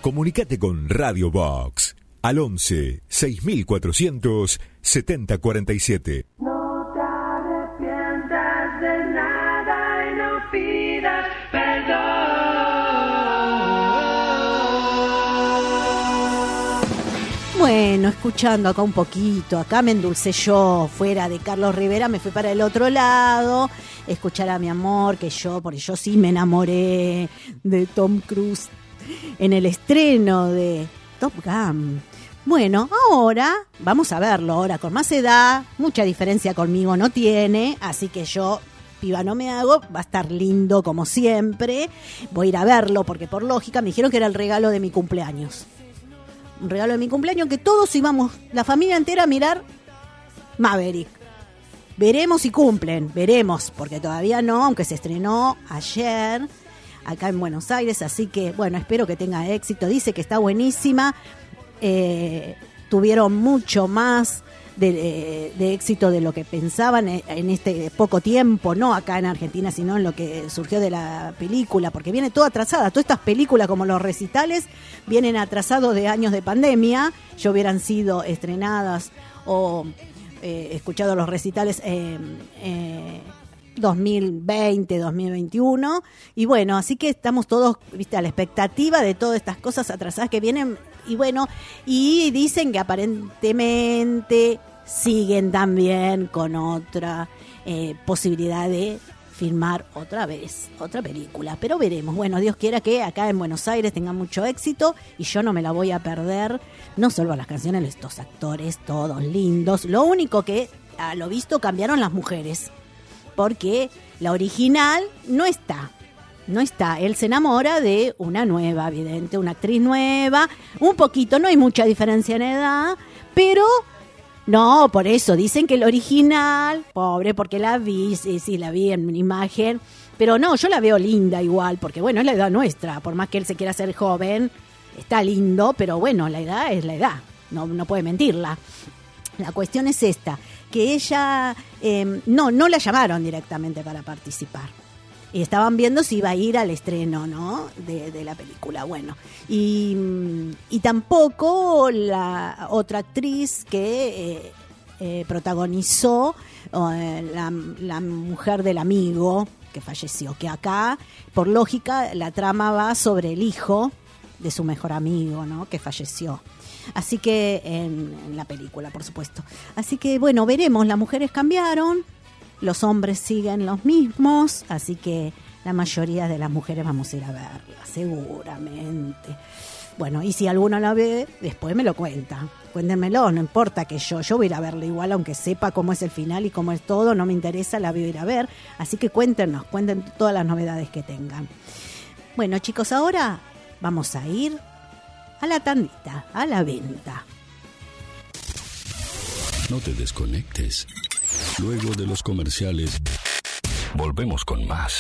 Comunicate con Radio Box al 11 6400 7047. No te arrepientas de nada y no pidas perdón. Bueno, escuchando acá un poquito, acá me endulcé yo, fuera de Carlos Rivera, me fui para el otro lado, escuchar a mi amor, porque yo sí me enamoré de Tom Cruise en el estreno de Top Gun. Bueno, ahora vamos a verlo, ahora con más edad, mucha diferencia conmigo no tiene, así que yo, piba no me hago, va a estar lindo como siempre, voy a ir a verlo porque por lógica me dijeron que era el regalo de mi cumpleaños. Un regalo de mi cumpleaños que todos íbamos, la familia entera, a mirar Maverick. Veremos si cumplen, veremos, porque todavía no, aunque se estrenó ayer acá en Buenos Aires, así que bueno, espero que tenga éxito. Dice que está buenísima, tuvieron mucho más de éxito de lo que pensaban en este poco tiempo, no acá en Argentina, sino en lo que surgió de la película, porque viene toda atrasada. Todas estas películas, como los recitales, vienen atrasados de años de pandemia. Ya hubieran sido estrenadas o escuchado los recitales 2020, 2021, y bueno, así que estamos todos, viste, a la expectativa de todas estas cosas atrasadas que vienen. Y bueno, y dicen que aparentemente siguen también con otra posibilidad de filmar otra vez otra película, pero veremos. Bueno, Dios quiera que acá en Buenos Aires tenga mucho éxito y yo no me la voy a perder, no solo las canciones, estos actores todos lindos. Lo único que a lo visto cambiaron las mujeres, porque la original no está. Él se enamora de una nueva, evidente, una actriz nueva, un poquito, no hay mucha diferencia en edad, pero no, por eso dicen que el original, pobre, porque la vi, sí, la vi en imagen, pero no, yo la veo linda igual, porque bueno, es la edad nuestra, por más que él se quiera ser joven, está lindo, pero bueno, la edad es la edad, no puede mentirla. La cuestión es esta, que ella, no la llamaron directamente para participar. Y estaban viendo si iba a ir al estreno, ¿no?, de la película. Bueno, y tampoco la otra actriz que protagonizó la mujer del amigo que falleció, que acá, por lógica, la trama va sobre el hijo de su mejor amigo, ¿no?, que falleció. Así que en la película, por supuesto. Así que, bueno, veremos, las mujeres cambiaron. Los hombres siguen los mismos, así que la mayoría de las mujeres vamos a ir a verla, seguramente. Bueno, y si alguno la ve, después me lo cuenta. Cuéntenmelo, no importa que yo voy a ir a verla igual, aunque sepa cómo es el final y cómo es todo, no me interesa, la voy a ir a ver. Así que cuenten todas las novedades que tengan. Bueno, chicos, ahora vamos a ir a la tandita, a la venta. No te desconectes. Luego de los comerciales, volvemos con más.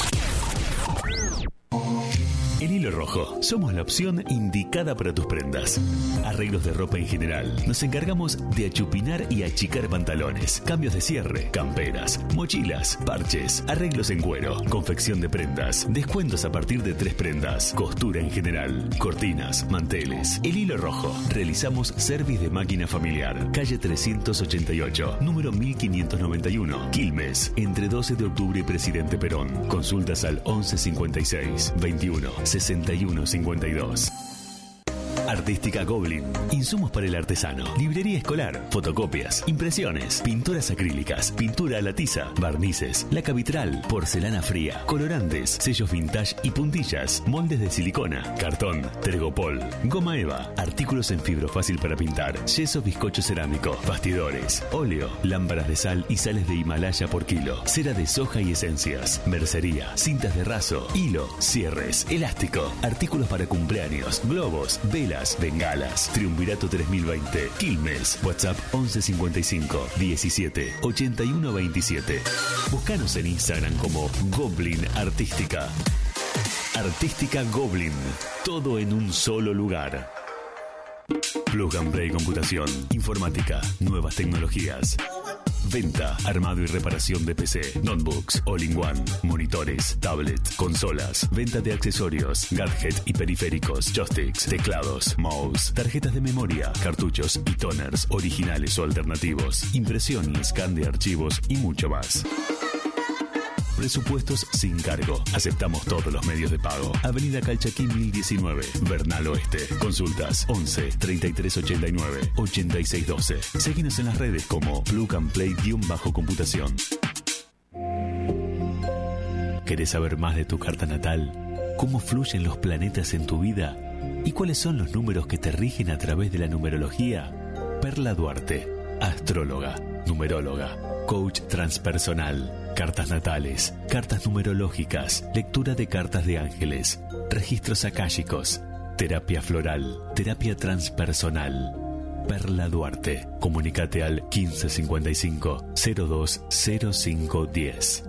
En Hilo Rojo, somos la opción indicada para tus prendas. Arreglos de ropa en general. Nos encargamos de achupinar y achicar pantalones, cambios de cierre, camperas, mochilas, parches, arreglos en cuero, confección de prendas, descuentos a partir de 3 prendas, costura en general, cortinas, manteles. El Hilo Rojo. Realizamos service de máquina familiar. Calle 388, número 1591, Quilmes, entre 12 de octubre y Presidente Perón. Consultas al 1156 21 6152. Artística Goblin. Insumos para el artesano. Librería escolar. Fotocopias. Impresiones. Pinturas acrílicas. Pintura a la tiza. Barnices. Laca vitral. Porcelana fría. Colorantes. Sellos vintage y puntillas. Moldes de silicona. Cartón. Tergopol. Goma eva. Artículos en fibro fácil para pintar. Yeso bizcocho cerámico. Bastidores. Óleo. Lámparas de sal y sales de Himalaya por kilo. Cera de soja y esencias. Mercería. Cintas de raso. Hilo. Cierres. Elástico. Artículos para cumpleaños. Globos. Velas. Bengalas. Triunvirato 3020. Quilmes. WhatsApp 1155 17 81 27. Búscanos en Instagram como Goblin Artística. Artística Goblin. Todo en un solo lugar. Plug and Play Computación. Informática. Nuevas tecnologías. Venta, armado y reparación de PC, notebooks, all-in-one, monitores, tablets, consolas. Venta de accesorios, gadget y periféricos, joysticks, teclados, mouse, tarjetas de memoria, cartuchos y toners originales o alternativos. Impresión y scan de archivos y mucho más. Presupuestos sin cargo. Aceptamos todos los medios de pago. Avenida Calchaquí 1019, Bernal Oeste. Consultas 11 33 89 86 12. Síguenos en las redes como Plug and Play-computación. ¿Querés saber más de tu carta natal? ¿Cómo fluyen los planetas en tu vida? ¿Y cuáles son los números que te rigen a través de la numerología? Perla Duarte, astróloga, numeróloga, coach transpersonal. Cartas natales, cartas numerológicas, lectura de cartas de ángeles, registros akáshicos, terapia floral, terapia transpersonal. Perla Duarte. Comunícate al 1555 020510.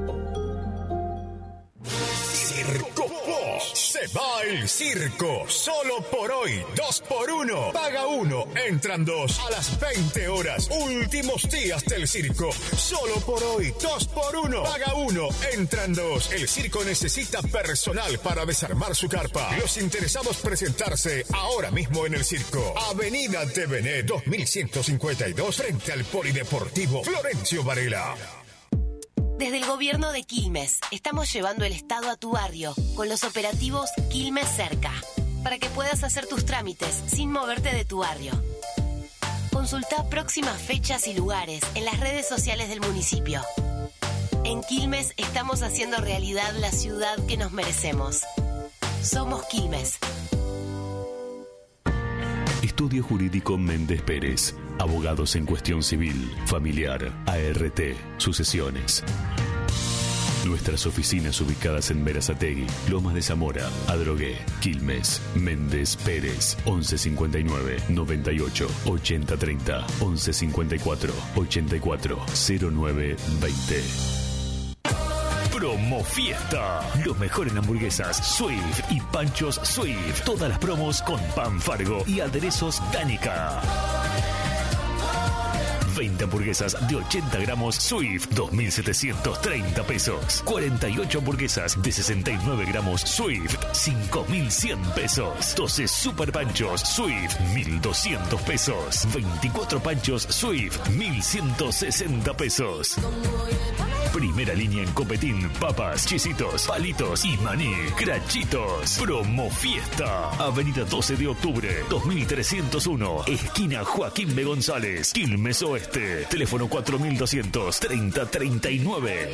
Se va el circo, solo por hoy, 2x1, paga 1, entran 2 a las 20 horas, últimos días del circo, solo por hoy, 2x1, paga 1, entran 2, el circo necesita personal para desarmar su carpa, los interesados presentarse ahora mismo en el circo, Avenida de Bené 2152, frente al Polideportivo Florencio Varela. Desde el gobierno de Quilmes, estamos llevando el Estado a tu barrio con los operativos Quilmes Cerca, para que puedas hacer tus trámites sin moverte de tu barrio. Consulta próximas fechas y lugares en las redes sociales del municipio. En Quilmes estamos haciendo realidad la ciudad que nos merecemos. Somos Quilmes. Estudio Jurídico Méndez Pérez. Abogados en cuestión civil, familiar, ART, sucesiones. Nuestras oficinas ubicadas en Berazategui, Lomas de Zamora, Adrogué, Quilmes, Méndez Pérez, 1159 98 80 30, 1154 84 09 20. Promo Fiesta. Los mejores hamburguesas Swift y panchos Swift. Todas las promos con pan Fargo y aderezos Danica. 20 hamburguesas de 80 gramos Swift, 2.730 pesos. 48 hamburguesas de 69 gramos Swift, 5.100 pesos. 12 super panchos Swift, 1.200 pesos. 24 panchos Swift, 1.160 pesos. Primera línea en copetín, papas, chisitos, palitos y maní, crachitos. Promo Fiesta. Avenida 12 de octubre, 2301, esquina Joaquín B. González, Quilmes Oeste. Teléfono 4200-3039.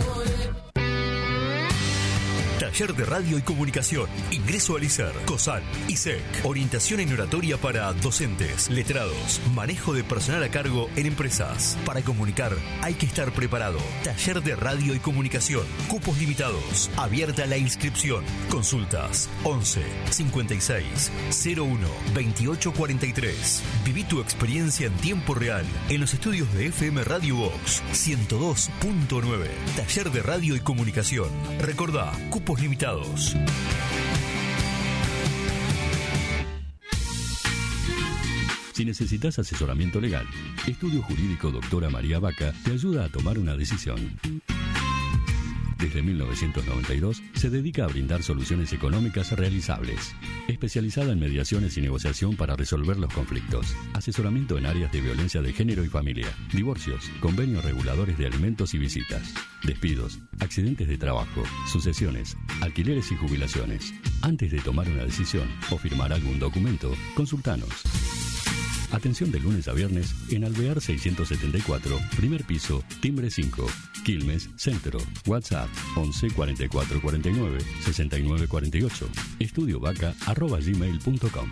Taller de Radio y Comunicación. Ingreso al ISER, COSAL, ISEC. Orientación en oratoria para docentes, letrados. Manejo de personal a cargo en empresas. Para comunicar hay que estar preparado. Taller de Radio y Comunicación. Cupos limitados. Abierta la inscripción. Consultas 11 56 01 28 43. Viví tu experiencia en tiempo real en los estudios de FM Radio Box 102.9. Taller de Radio y Comunicación. Recordá, cupos limitados. Si necesitas asesoramiento legal, Estudio Jurídico Doctora María Vaca te ayuda a tomar una decisión. Desde 1992 se dedica a brindar soluciones económicas realizables. Especializada en mediaciones y negociación para resolver los conflictos. Asesoramiento en áreas de violencia de género y familia. Divorcios, convenios reguladores de alimentos y visitas. Despidos, accidentes de trabajo, sucesiones, alquileres y jubilaciones. Antes de tomar una decisión o firmar algún documento, consultanos. Atención de lunes a viernes en Alvear 674, primer piso, timbre 5, Quilmes, Centro. WhatsApp 11 44 49 69 48. estudiovaca@gmail.com.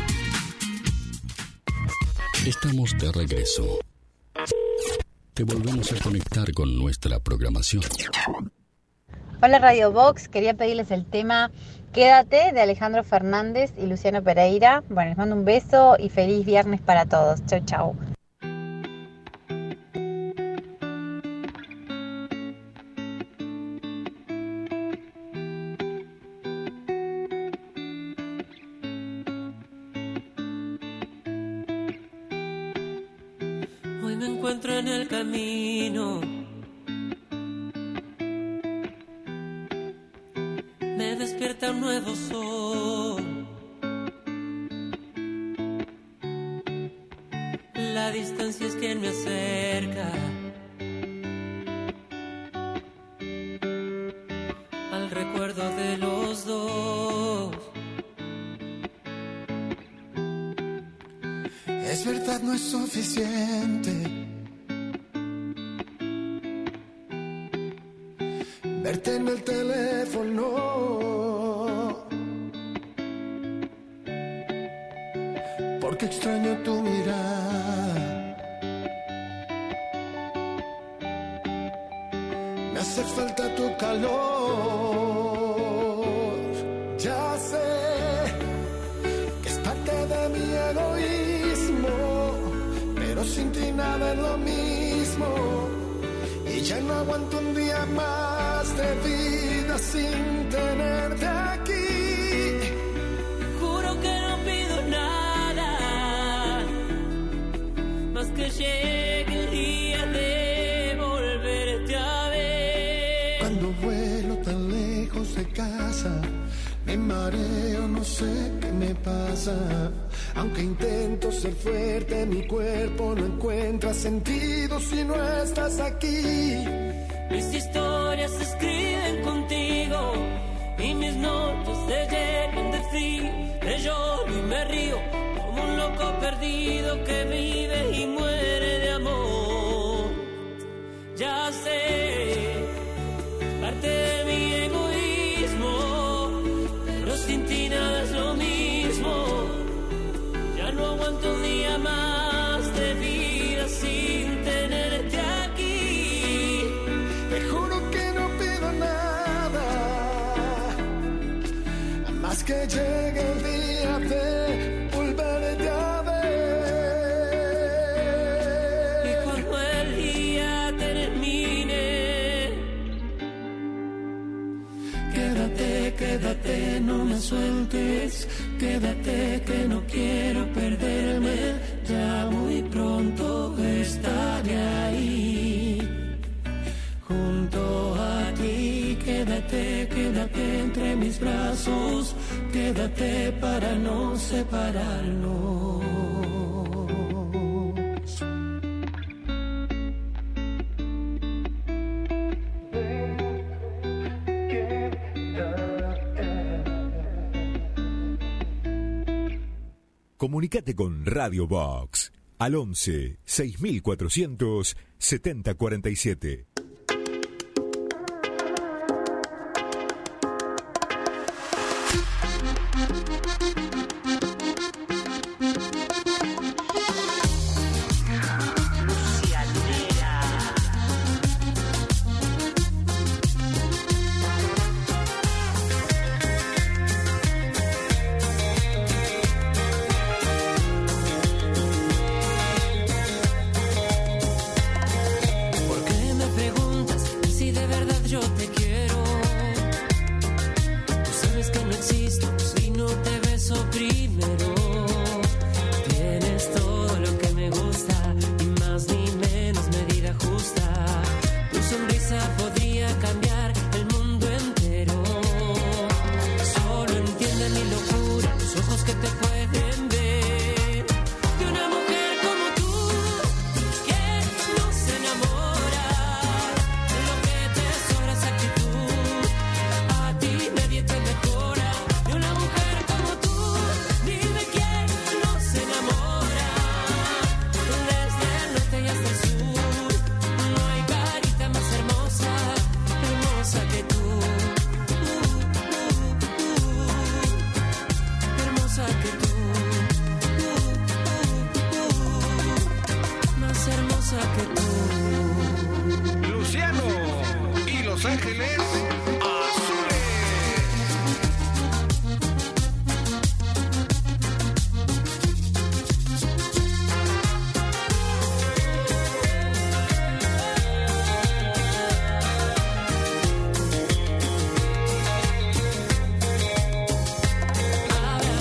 Estamos de regreso. Te volvemos a conectar con nuestra programación. Hola Radio Box, quería pedirles el tema Quédate de Alejandro Fernández y Luciano Pereira. Bueno, les mando un beso y feliz viernes para todos. Chau, chau. Hoy me encuentro en el camino. Me despierta un nuevo sol. La distancia es quien me acerca al recuerdo de los dos. Es verdad, no es suficiente verte en el teléfono. Porque extraño tu mirada. Me hace falta tu calor. Ya sé que es parte de mi egoísmo, pero sin ti nada es lo mismo. Y ya no aguanto un día más de vida sin tenerte aquí. Juro que no pido nada más que llegue el día de volverte a ver. Cuando vuelo tan lejos de casa, me mareo, no sé qué me pasa. Aunque intento ser fuerte, mi cuerpo no encuentra sentido si no estás aquí. Mis historias se escriben contigo y mis notas se llenan de frío. Te lloro y me río como un loco perdido que vive y muere de amor. Ya sé, parte de mi egoísmo, pero sin ti nada es lo mismo. Ya no aguanto un día más de vida sin tenerte aquí. Te juro que no pido nada más que llegue el día de volverte a ver. Y cuando el día termine, quédate, quédate, no me sueltes. Quédate que no quiero perderme. Ya muy pronto estaré ahí junto a ti. Quédate, quédate entre mis brazos. Quédate para no separarnos. Comunicate con Radio Box al 11 6400 7047.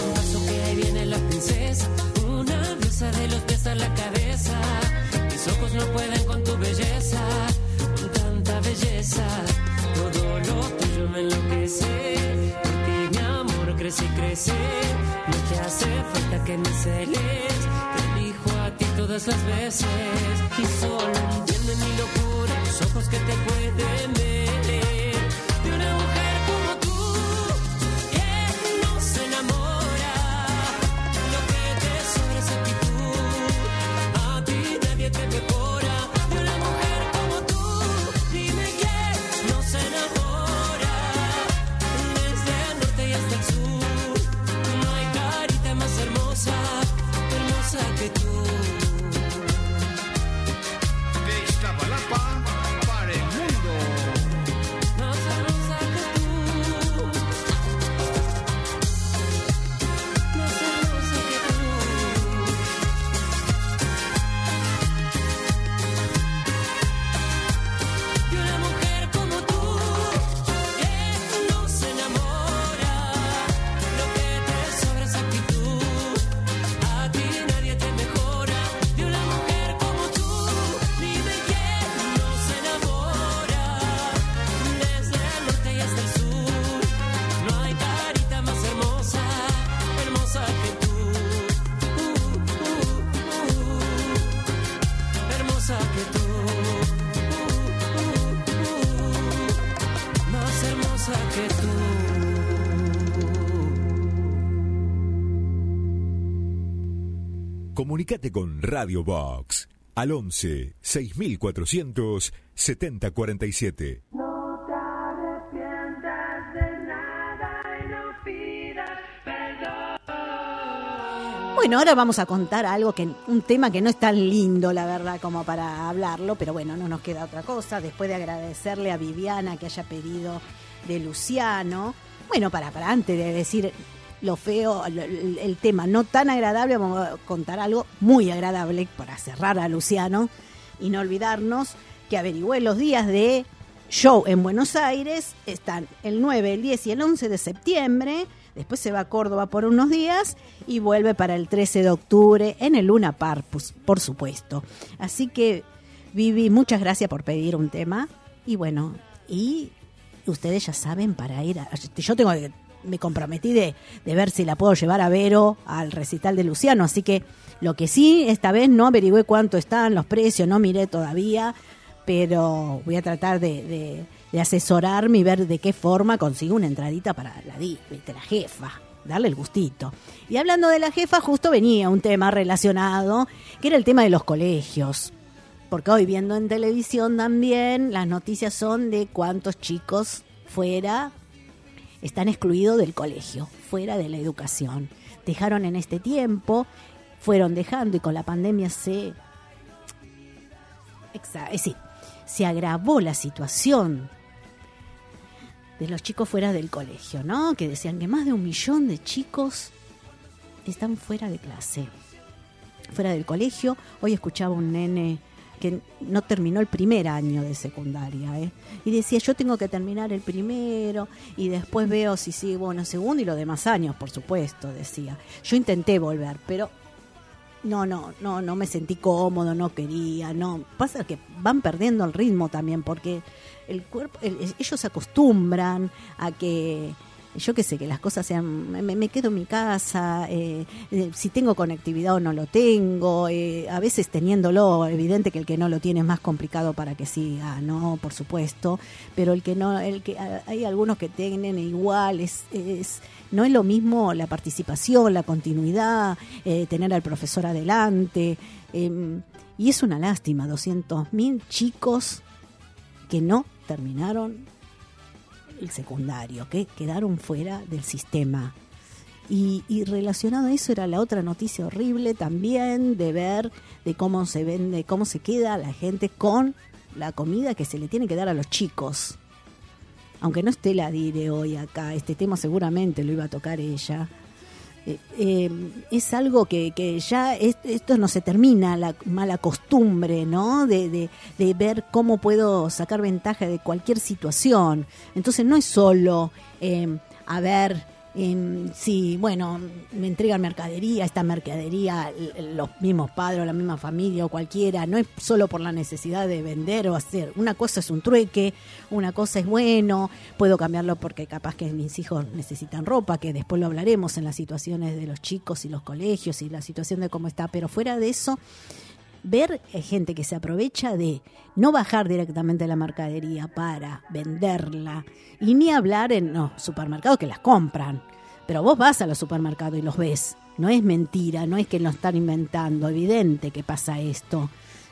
una diosa de los pies a la cabeza. Mis ojos que me celes. Te elijo a ti todas las veces y solo entienden mi locura los ojos que te pueden ver. De una mujer como tú que no se enamora, lo que te sobra es actitud. A ti nadie te mejora. De una mujer como tú, dime quién no se enamora. Desde el norte y hasta el sur, no hay carita más hermosa, hermosa que tú. De Iztapalapa para el mundo. Más hermosa que tú. Más hermosa que tú. Y una mujer como tú que no se enamora, lo que te sobra es actitud. A ti nadie te mejora. De una mujer como tú, dime quién no se enamora. Desde el norte y hasta el sur, no hay carita más hermosa, hermosa que tú. Hermosa que tú. Más hermosa que tú. Comunicate con Radio Box al 11 6400 7047. Bueno, ahora vamos a contar un tema que no es tan lindo, la verdad, como para hablarlo, pero bueno, no nos queda otra cosa. Después de agradecerle a Viviana que haya pedido de Luciano. Bueno, para antes de decir lo feo, el tema no tan agradable, vamos a contar algo muy agradable para cerrar a Luciano y no olvidarnos que averigüé los días de show en Buenos Aires. Están el 9, el 10 y el 11 de septiembre. Después se va a Córdoba por unos días y vuelve para el 13 de octubre en el Luna Park, por supuesto. Así que, Vivi, muchas gracias por pedir un tema. Y bueno, y ustedes ya saben, para ir me comprometí de ver si la puedo llevar a Vero al recital de Luciano. Así que lo que sí, esta vez no averigüé cuánto están los precios, no miré todavía, pero voy a tratar de asesorarme y ver de qué forma consigo una entradita para la jefa, darle el gustito. Y hablando de la jefa, justo venía un tema relacionado, que era el tema de los colegios. Porque hoy viendo en televisión también, las noticias son de cuántos chicos fuera están excluidos del colegio, fuera de la educación. Dejaron en este tiempo, fueron dejando y con la pandemia se agravó la situación de los chicos fuera del colegio, ¿no? Que decían que más de 1 millón de chicos están fuera de clase, fuera del colegio. Hoy escuchaba un nene que no terminó el primer año de secundaria, y decía, yo tengo que terminar el primero y después veo si sigo en el segundo y los demás años, por supuesto, decía. Yo intenté volver, pero no me sentí cómodo, no quería, no. Pasa que van perdiendo el ritmo también, porque el cuerpo, ellos se acostumbran a que, yo qué sé, que las cosas sean, me quedo en mi casa, si tengo conectividad o no lo tengo, a veces teniéndolo, evidente que el que no lo tiene es más complicado para que siga, no, por supuesto, pero hay algunos que tienen igual, no es lo mismo la participación, la continuidad, tener al profesor adelante, y es una lástima, 200.000 chicos que no terminaron el secundario, que quedaron fuera del sistema. Y relacionado a eso era la otra noticia horrible también, de ver de cómo se vende, cómo se queda la gente con la comida que se le tiene que dar a los chicos. Aunque no esté la Dire hoy acá, este tema seguramente lo iba a tocar ella. Es algo que ya esto no se termina, la mala costumbre, ¿no? De ver cómo puedo sacar ventaja de cualquier situación. Entonces no es solo Si, bueno, me entregan mercadería, esta mercadería, los mismos padres o la misma familia o cualquiera, no es solo por la necesidad de vender o hacer. Una cosa es un trueque, una cosa es bueno, puedo cambiarlo porque capaz que mis hijos necesitan ropa, que después lo hablaremos en las situaciones de los chicos y los colegios y la situación de cómo está, pero fuera de eso, ver gente que se aprovecha de no bajar directamente la mercadería para venderla, y ni hablar en los supermercados que las compran. Pero vos vas a los supermercados y los ves. No es mentira, no es que lo están inventando. Evidente que pasa esto.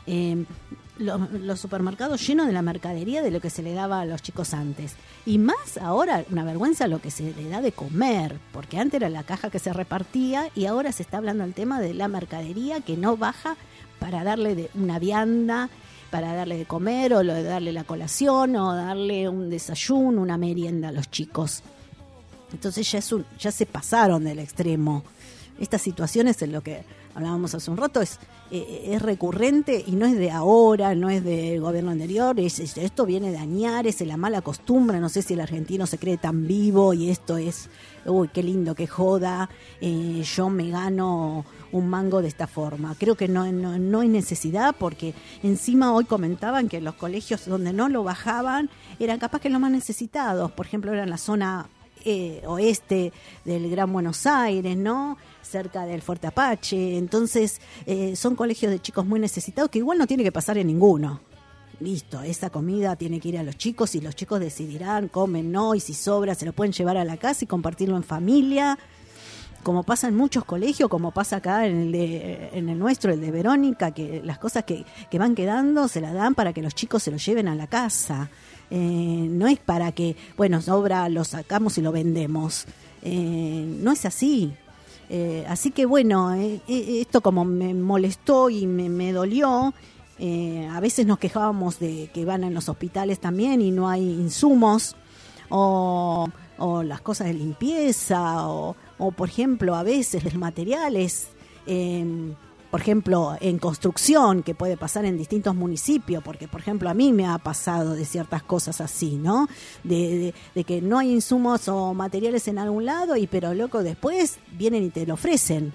Los supermercados llenos de la mercadería de lo que se le daba a los chicos antes. Y más ahora, una vergüenza lo que se le da de comer. Porque antes era la caja que se repartía y ahora se está hablando del tema de la mercadería que no baja para darle una vianda, para darle de comer, o darle la colación, o darle un desayuno, una merienda a los chicos. Entonces ya se pasaron del extremo. Estas situaciones, en lo que hablábamos hace un rato, es recurrente y no es de ahora, no es del gobierno anterior. Esto viene de añares, es la mala costumbre. No sé si el argentino se cree tan vivo y esto es, uy, qué lindo, qué joda, yo me gano un mango de esta forma.Eo que no hay necesidad, porque encima hoy comentaban que los colegios donde no lo bajaban eran capaz que los más necesitados. Por ejemplo, era en la zona oeste del Gran Buenos Aires, ¿no? Cerca del Fuerte Apache. Entonces, son colegios de chicos muy necesitados que igual no tiene que pasar en ninguno. Listo, esa comida tiene que ir a los chicos y los chicos decidirán, comen, no, y si sobra se lo pueden llevar a la casa y compartirlo en familia, como pasa en muchos colegios, como pasa acá en el nuestro, el de Verónica, que las cosas que van quedando se las dan para que los chicos se lo lleven a la casa. No es para que, bueno, sobra, lo sacamos y lo vendemos. No es así. Así que bueno, esto como me molestó y me dolió. A veces nos quejábamos de que van en los hospitales también y no hay insumos, o las cosas de limpieza, o por ejemplo a veces los materiales, por ejemplo en construcción, que puede pasar en distintos municipios, porque por ejemplo a mí me ha pasado de ciertas cosas así, ¿no? De que no hay insumos o materiales en algún lado, pero loco, después vienen y te lo ofrecen.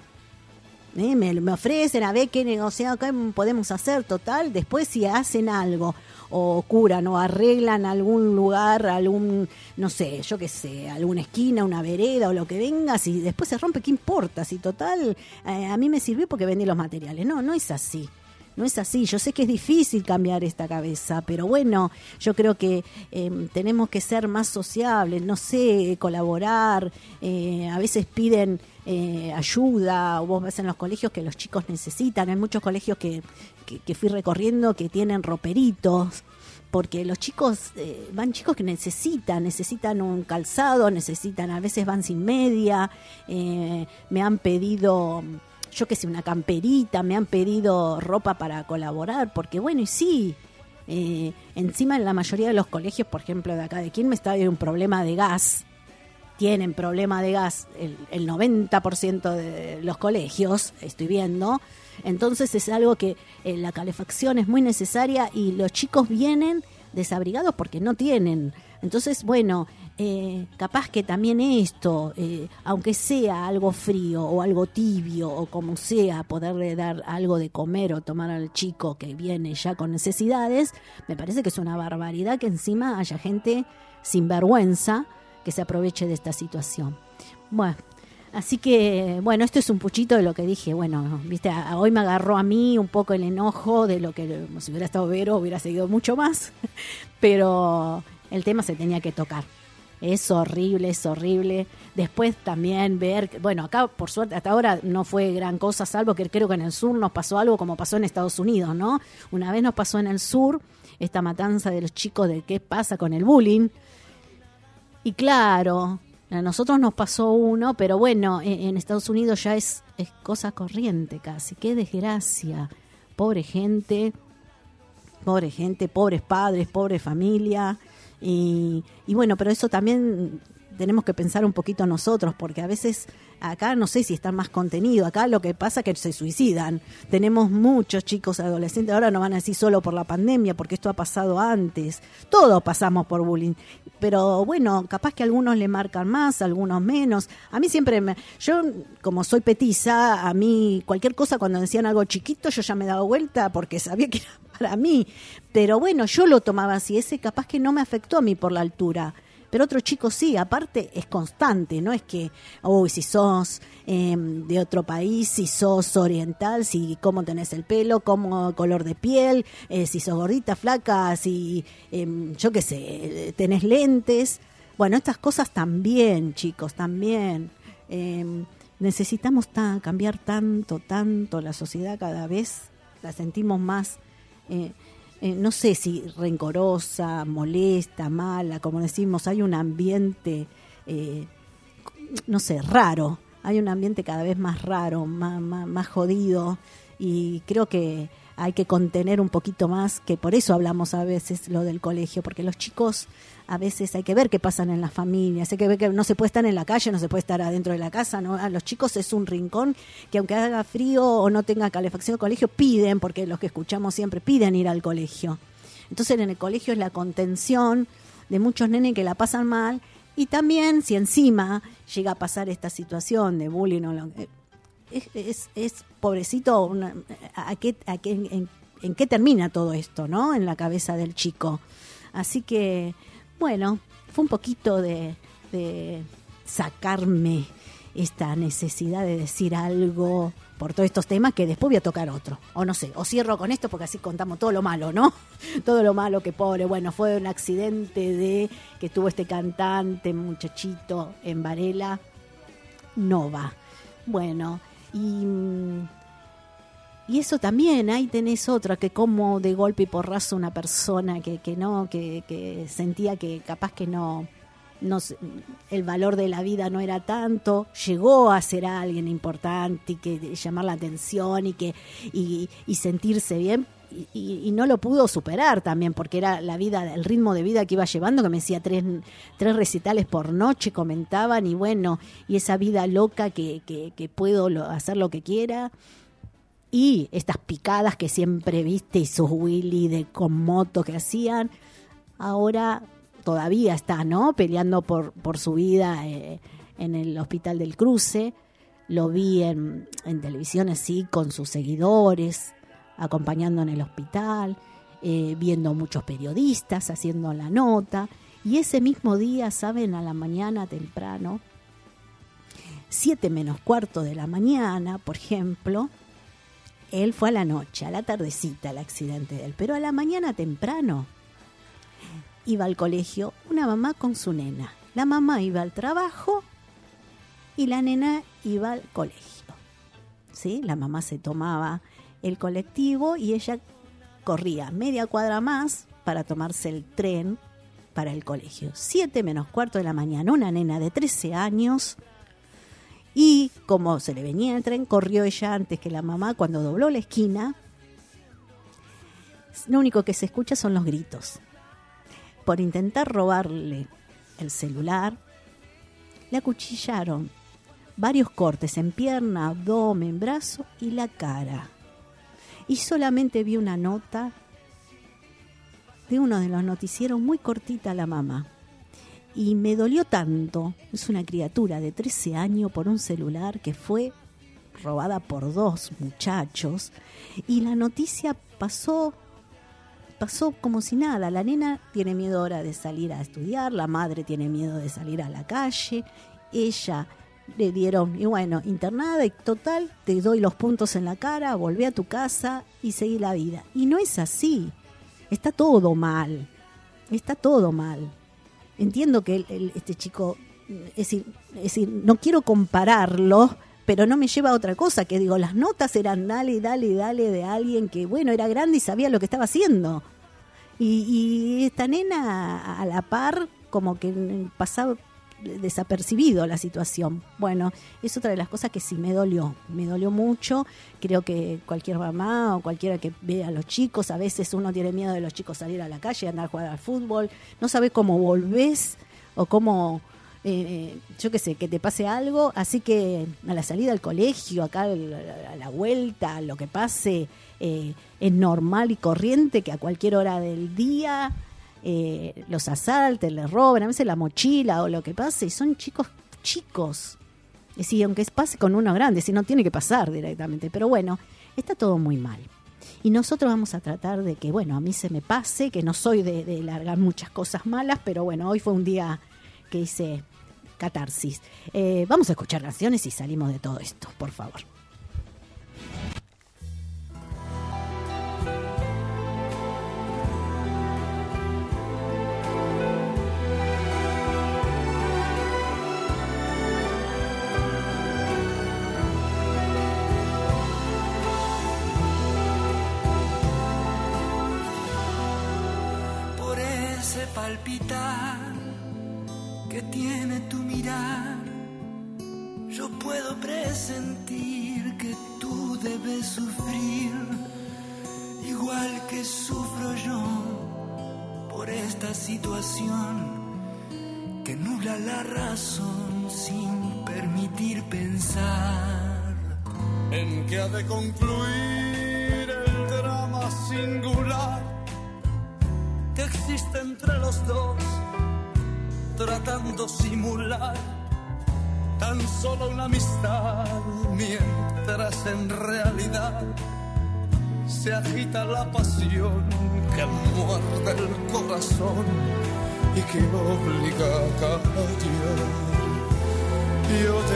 Me ofrecen a ver qué negociado qué podemos hacer, total, después si hacen algo o curan o arreglan algún lugar, no sé, yo qué sé, alguna esquina, una vereda o lo que venga, si después se rompe, ¿qué importa? Si total, a mí me sirvió porque vendí los materiales. No es así. No es así. Yo sé que es difícil cambiar esta cabeza, pero bueno, yo creo que tenemos que ser más sociables, no sé, colaborar. A veces piden ayuda, o vos ves en los colegios que los chicos necesitan. Hay muchos colegios que fui recorriendo que tienen roperitos, porque los chicos, van chicos que necesitan un calzado, a veces van sin media, me han pedido, yo qué sé, una camperita, me han pedido ropa para colaborar, porque bueno, y sí, encima en la mayoría de los colegios, por ejemplo de acá de Quilmes, hay un problema de gas. Tienen problema de gas el 90% de los colegios, estoy viendo. Entonces es algo que la calefacción es muy necesaria y los chicos vienen desabrigados porque no tienen. Entonces, bueno, capaz que también esto, aunque sea algo frío o algo tibio o como sea, poderle dar algo de comer o tomar al chico que viene ya con necesidades, me parece que es una barbaridad que encima haya gente sin vergüenza que se aproveche de esta situación. Bueno, así que, bueno, esto es un puchito de lo que dije. Bueno, viste, hoy me agarró a mí un poco el enojo de lo que, si hubiera estado Vero, hubiera seguido mucho más, pero el tema se tenía que tocar. Es horrible. Después también ver, bueno, acá por suerte hasta ahora no fue gran cosa, salvo que creo que en el sur nos pasó algo como pasó en Estados Unidos, ¿no? Una vez nos pasó en el sur esta matanza de los chicos de qué pasa con el bullying. Y claro, a nosotros nos pasó uno, pero bueno, en Estados Unidos ya es cosa corriente casi. Qué desgracia. Pobre gente, pobres padres, pobre familia. Y bueno, pero eso también tenemos que pensar un poquito nosotros, porque a veces acá no sé si están más contenido. Acá lo que pasa es que se suicidan. Tenemos muchos chicos adolescentes, ahora no van a decir solo por la pandemia, porque esto ha pasado antes. Todos pasamos por bullying. Pero bueno, capaz que algunos le marcan más, algunos menos. A mí siempre, yo como soy petiza, a mí cualquier cosa cuando decían algo chiquito, yo ya me daba vuelta porque sabía que era para mí. Pero bueno, yo lo tomaba así. Ese capaz que no me afectó a mí por la altura. Pero otro chico sí, aparte es constante, no es que, si sos de otro país, si sos oriental, si cómo tenés el pelo, cómo color de piel, si sos gordita, flaca, si, yo qué sé, tenés lentes. Bueno, estas cosas también, chicos, también. Necesitamos cambiar tanto la sociedad cada vez, la sentimos más... no sé si rencorosa, molesta, mala, como decimos, hay un ambiente, no sé, raro, hay un ambiente cada vez más raro, más jodido, y creo que hay que contener un poquito más, que por eso hablamos a veces lo del colegio, porque los chicos a veces hay que ver qué pasan en las familias, hay que ver que no se puede estar en la calle, no se puede estar adentro de la casa, ¿no? A los chicos es un rincón que aunque haga frío o no tenga calefacción el colegio, piden, porque los que escuchamos siempre piden ir al colegio. Entonces en el colegio es la contención de muchos nenes que la pasan mal, y también si encima llega a pasar esta situación de bullying o es pobrecito, ¿en qué termina todo esto, no? En la cabeza del chico. Así que, bueno, fue un poquito de sacarme esta necesidad de decir algo por todos estos temas, que después voy a tocar otro. O no sé, o cierro con esto porque así contamos todo lo malo, ¿no? Todo lo malo que pobre. Bueno, fue un accidente que tuvo este cantante, muchachito, en Varela, Nova. Bueno, y eso también, ahí tenés otra, que como de golpe y porrazo una persona que sentía que capaz que no el valor de la vida no era tanto, llegó a ser alguien importante y que llamar la atención y sentirse bien, y no lo pudo superar también, porque era la vida, el ritmo de vida que iba llevando, que me decía tres recitales por noche, comentaban, y bueno, y esa vida loca que puedo hacer lo que quiera, y estas picadas que siempre viste, y sus Willy con moto que hacían, ahora todavía está, ¿no?, peleando por su vida en el Hospital del Cruce. Lo vi en televisión así, con sus seguidores, acompañando en el hospital, viendo muchos periodistas haciendo la nota. Y ese mismo día, ¿saben?, a la mañana temprano, 7:15 de la mañana, por ejemplo, él fue a la noche, a la tardecita el accidente de él, pero a la mañana temprano iba al colegio una mamá con su nena. La mamá iba al trabajo y la nena iba al colegio, ¿sí? La mamá se tomaba el colectivo y ella corría media cuadra más para tomarse el tren para el colegio. 7:15 de la mañana, una nena de 13 años, y como se le venía el tren, corrió ella antes que la mamá. Cuando dobló la esquina, lo único que se escucha son los gritos. Por intentar robarle el celular, le acuchillaron varios cortes en pierna, abdomen, brazo y la cara. Y solamente vi una nota de uno de los noticieros, muy cortita, la mamá. Y me dolió tanto. Es una criatura de 13 años por un celular que fue robada por 2 muchachos. Y la noticia pasó como si nada. La nena tiene miedo ahora de salir a estudiar, la madre tiene miedo de salir a la calle, ella le dieron, y bueno, internada, y total, te doy los puntos en la cara, volvé a tu casa y seguí la vida. Y no es así, está todo mal, Entiendo que este chico, es decir, no quiero compararlo, pero no me lleva a otra cosa, que digo, las notas eran dale de alguien que, bueno, era grande y sabía lo que estaba haciendo. Y esta nena, a la par, como que pasaba desapercibido la situación. Bueno, es otra de las cosas que sí me dolió mucho. Creo que cualquier mamá o cualquiera que vea a los chicos, a veces uno tiene miedo de los chicos salir a la calle, andar a jugar al fútbol, no sabes cómo volvés o cómo yo qué sé, que te pase algo, así que a la salida del colegio, acá a la vuelta, lo que pase, es normal y corriente que a cualquier hora del día los asalten, les roben, a veces la mochila o lo que pase, y son chicos. Es decir, aunque pase con uno grande, si no tiene que pasar directamente, pero bueno, está todo muy mal. Y nosotros vamos a tratar de que, bueno, a mí se me pase, que no soy de largar muchas cosas malas, pero bueno, hoy fue un día que hice catarsis. Vamos a escuchar canciones y salimos de todo esto, por favor. Por ese palpitar que tiene tu mirar, yo puedo presentir que tú debes sufrir, igual que sufro yo, por esta situación que nubla la razón sin permitir pensar en que ha de concluir el drama singular que existe entre los dos, tratando simular tan solo una amistad, mientras en realidad se agita la pasión que muerde el corazón y que obliga a callar. Yo te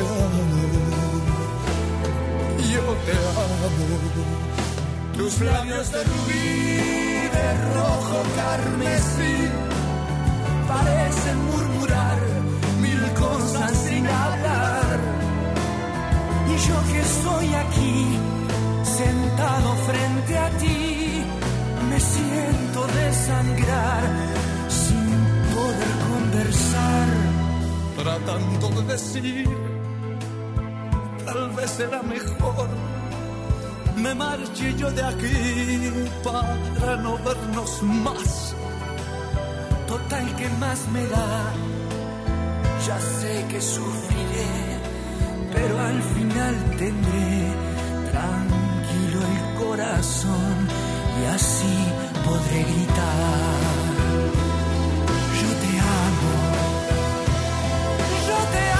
amo, tus labios de rubí, de rojo carmesí, parecen murmurar mil cosas sin hablar. Y yo que estoy aquí, sentado frente a ti, me siento desangrar sin poder conversar, tratando de decir, tal vez será mejor me marche yo de aquí para no vernos más. Total, que más me da, ya sé que sufriré, pero al final tendré tranquilo el corazón y así podré gritar: yo te amo, yo te amo.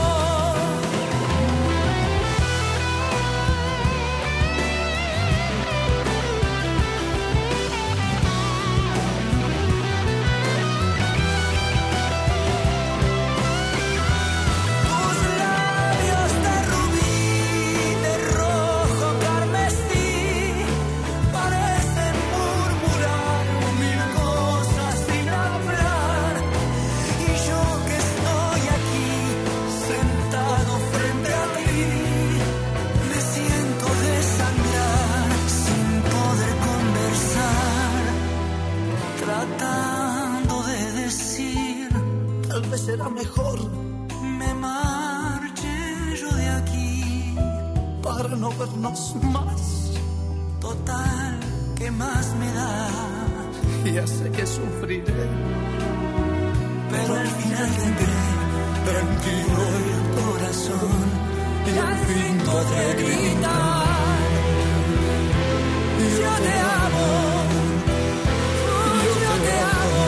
Será mejor me marche yo de aquí para no vernos más. Total, ¿qué más me da? Ya sé que sufriré, pero al final tendré tranquilo el corazón y al fin podré gritar: yo te amo, yo te amo.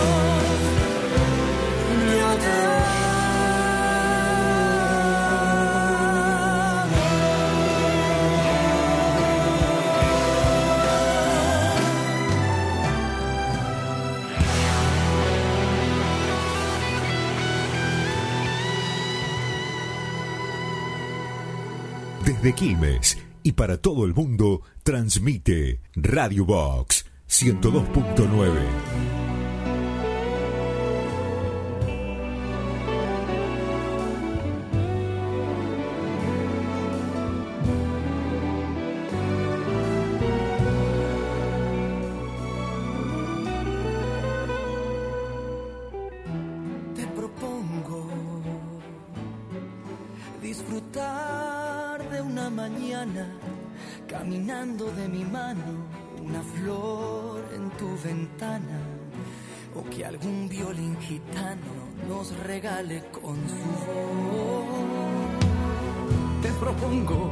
Desde Quilmes y para todo el mundo, transmite Radio Box 102.9. Caminando de mi mano, una flor en tu ventana, o que algún violín gitano nos regale con su voz. Te propongo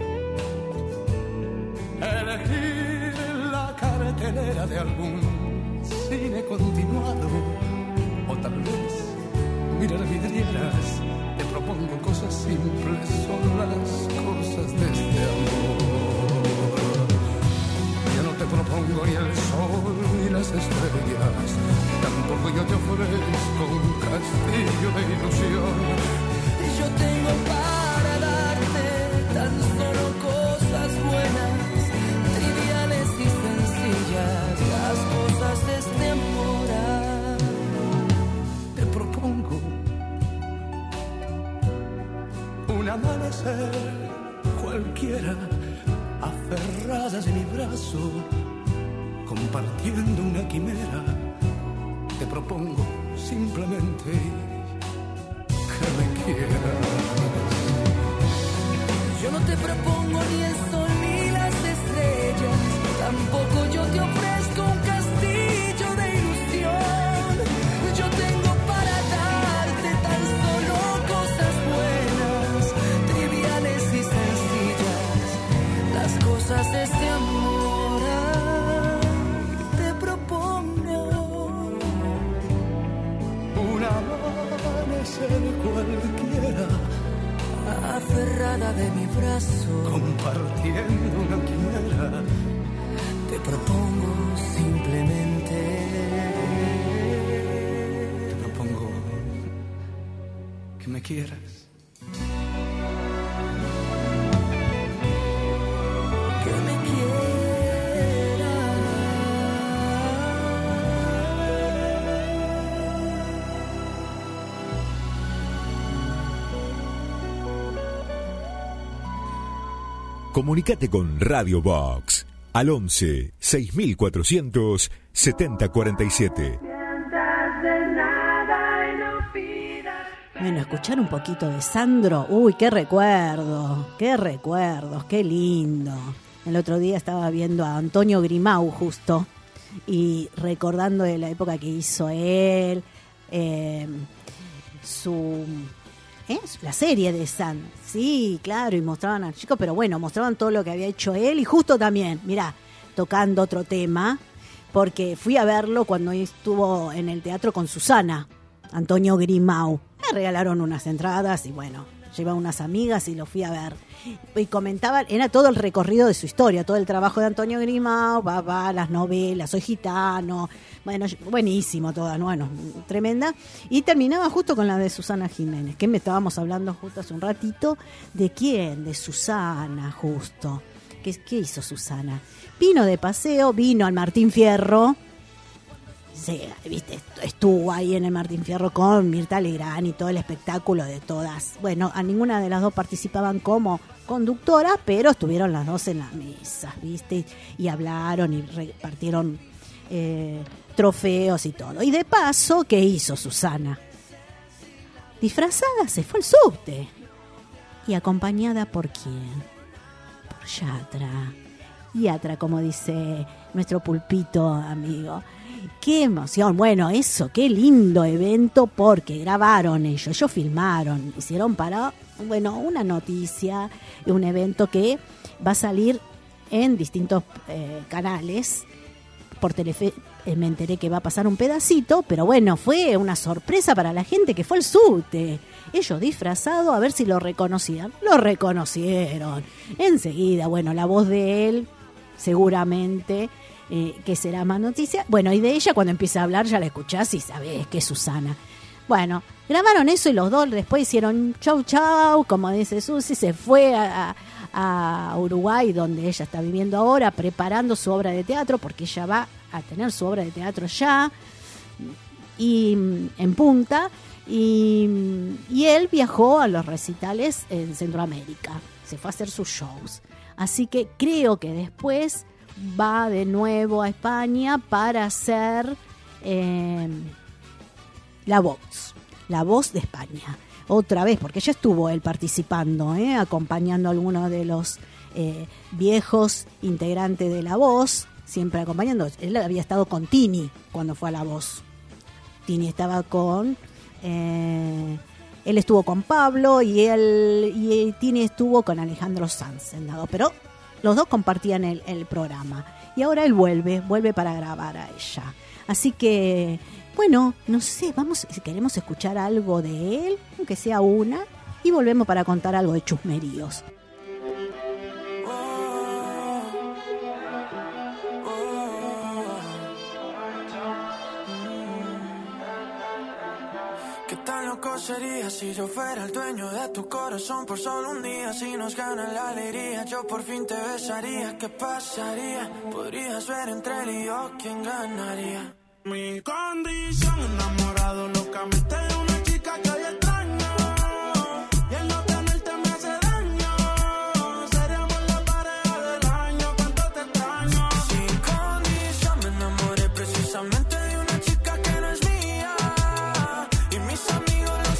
elegir la cartelera de algún cine continuado, o tal vez mirar vidrieras. Te propongo cosas simples, son las cosas de este amor. Yo no te propongo ni el sol ni las estrellas, tampoco yo te ofrezco un castillo de ilusión. Yo tengo para darte tan solo cosas buenas, triviales y sencillas, las cosas de este amor. Te propongo un amanecer cualquiera, aferradas en mi brazo, compartiendo una quimera. Te propongo simplemente que me quieras. Yo no te propongo ni el sol ni las estrellas, tampoco yo te ofrezco un castillo de ilusión. Yo tengo para darte tan solo cosas buenas, triviales y sencillas, las cosas de este amor. Te propongo un amanecer cualquiera, aferrada de mi brazo, compartiendo una quimera. Te propongo simplemente, te propongo que me quieras. Que me Comunicate con Radio Box al 11 6400 7047. Bueno, escuchar un poquito de Sandro, uy, qué recuerdos, qué lindo. El otro día estaba viendo a Antonio Grimau justo y recordando de la época que hizo él, la serie de Sandro, sí, claro, y mostraban al chico, pero bueno, mostraban todo lo que había hecho él y justo también, mirá, tocando otro tema, porque fui a verlo cuando estuvo en el teatro con Susana, Antonio Grimau. Me regalaron unas entradas y bueno, llevé a unas amigas y lo fui a ver. Y comentaban, era todo el recorrido de su historia, todo el trabajo de Antonio Grimau, las novelas, Soy Gitano, bueno, buenísimo toda, bueno, tremenda. Y terminaba justo con la de Susana Jiménez, que me estábamos hablando justo hace un ratito. ¿De quién? De Susana, justo. ¿Qué hizo Susana? Vino de paseo, vino al Martín Fierro. Sí, viste, estuvo ahí en el Martín Fierro con Mirta Legrand y todo el espectáculo de todas. Bueno, a ninguna de las dos participaban como conductoras, pero estuvieron las dos en las mesas, viste, y hablaron y repartieron trofeos y todo. Y de paso, ¿qué hizo Susana? Disfrazada se fue al subte. ¿Y acompañada por quién? Por Yatra. Yatra, como dice nuestro pulpito amigo. ¡Qué emoción! Bueno, eso, qué lindo evento, porque grabaron ellos filmaron, hicieron para, bueno, una noticia, un evento que va a salir en distintos canales. Por Telefe me enteré que va a pasar un pedacito, pero bueno, fue una sorpresa para la gente que fue al subte. Ellos disfrazados, a ver si lo reconocían. Lo reconocieron. Enseguida, bueno, la voz de él, seguramente... que será más noticia. Bueno, y de ella cuando empieza a hablar ya la escuchás y sabés que es Susana. Bueno, grabaron eso y los dos después hicieron chau chau, como dice Susi, se fue a Uruguay, donde ella está viviendo ahora, preparando su obra de teatro, porque ella va a tener su obra de teatro ya, y en Punta, y él viajó a los recitales en Centroamérica, se fue a hacer sus shows. Así que creo que después va de nuevo a España para hacer la voz de España, otra vez, porque ya estuvo él participando, acompañando a algunos de los viejos integrantes de La Voz, siempre acompañando. Él había estado con Tini cuando fue a La Voz, Tini estaba con... él estuvo con Pablo y Tini estuvo con Alejandro Sanz, pero los dos compartían el programa. Y ahora él vuelve para grabar a ella. Así que, bueno, no sé, si queremos escuchar algo de él, aunque sea una, y volvemos para contar algo de chusmeríos. ¿Qué tan loco sería si yo fuera el dueño de tu corazón por solo un día? Si nos gana la alegría, yo por fin te besaría. ¿Qué pasaría? Podrías ver entre él y yo quién ganaría. Mi condición, enamorado locamente de una chica que hoy extraño. Y el no tenerte me hace daño. Seríamos la pareja del año, cuánto te extraño. Sin condición me enamoré precisamente de una chica que no es mía. Y mis amigos lo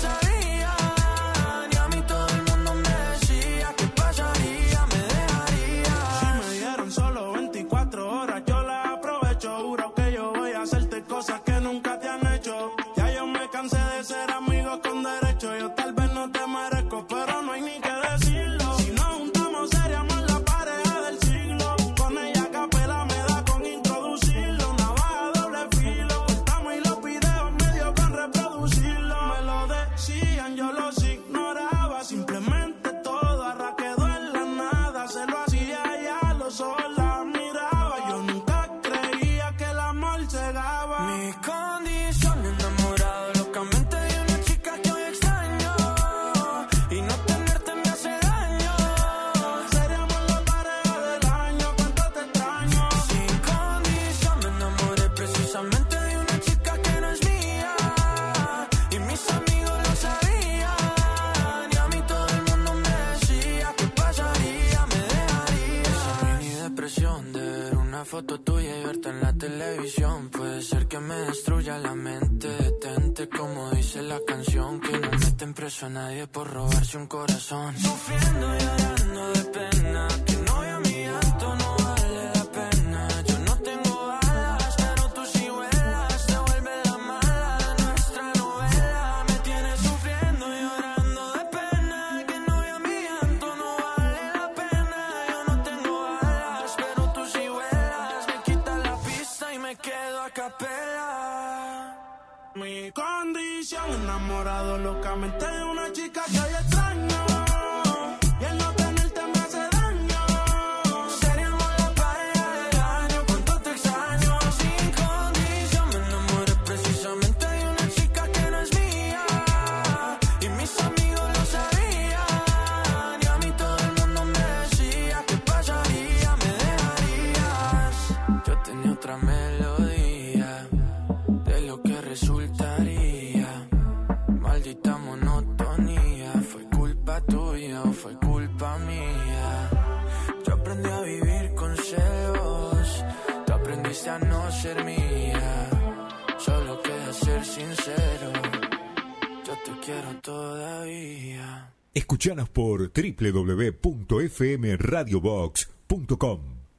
sabían. Y a mí todo el mundo me decía ¿qué pasaría? Me dejaría. Si me dieron solo 24 horas yo la aprovecho. Juro que yo voy a hacerte cosas que nunca te han hecho. Ya yo me cansé de ser amigo con derecho. Yo tal vez no te merezco, pero no hay ni que decirlo. Si nos juntamos seríamos la pareja del siglo. Con ella a capela me da con introducirlo. Navaja doble filo. Cortamos y los videos medio con reproducirlo. Me lo decían, yo los ignoraba. Simplemente todo ahora quedó en la nada. Se lo hacía ya, los ojos la miraba. Yo nunca creía que el amor cegaba. Mi condición, enamorado locamente de una chica que hoy extraño. Y no tenerte me hace daño. Seríamos la pareja del año, cuánto te extraño. Sin condición me enamoré precisamente de una chica que no es mía. Y mis amigos lo sabían. Y a mí todo el mundo me decía ¿qué pasaría? Me dejaría. Esa mini depresión de ver una foto tuya y verte en la televisión. Puede ser que me destruya la mente. Detente como dice la canción. Que no meten preso a nadie por robarse un corazón. Sufriendo y llorando de pena. Que novia mi llanto no vale la pena. Yo no tengo alas, pero tú sí vuelas. Te vuelve la mala de nuestra novela. Me tienes sufriendo y llorando de pena. Que novia mi llanto no vale la pena. Yo no tengo alas, pero tú sí vuelas. Me quitas la pista y me quedo a capela. Mi condición, enamorado locamente de una chica que hoy extraño. Y el no tenerte me hace daño. Seríamos la pareja del año, cuánto te extraño. Sin condición me enamoré precisamente de una chica que no es mía. Y mis amigos lo sabían. Y a mí todo el mundo me decía ¿qué pasaría? Me dejarías. Yo tenía otra melodía de lo que resultaría. Maldita monotonía. ¿Fue culpa tuya o fue culpa mía? Yo aprendí a vivir con celos. Tú aprendiste a no ser mía. Solo queda ser sincero. Yo te quiero todavía. Escuchanos por www.fmradiobox.com.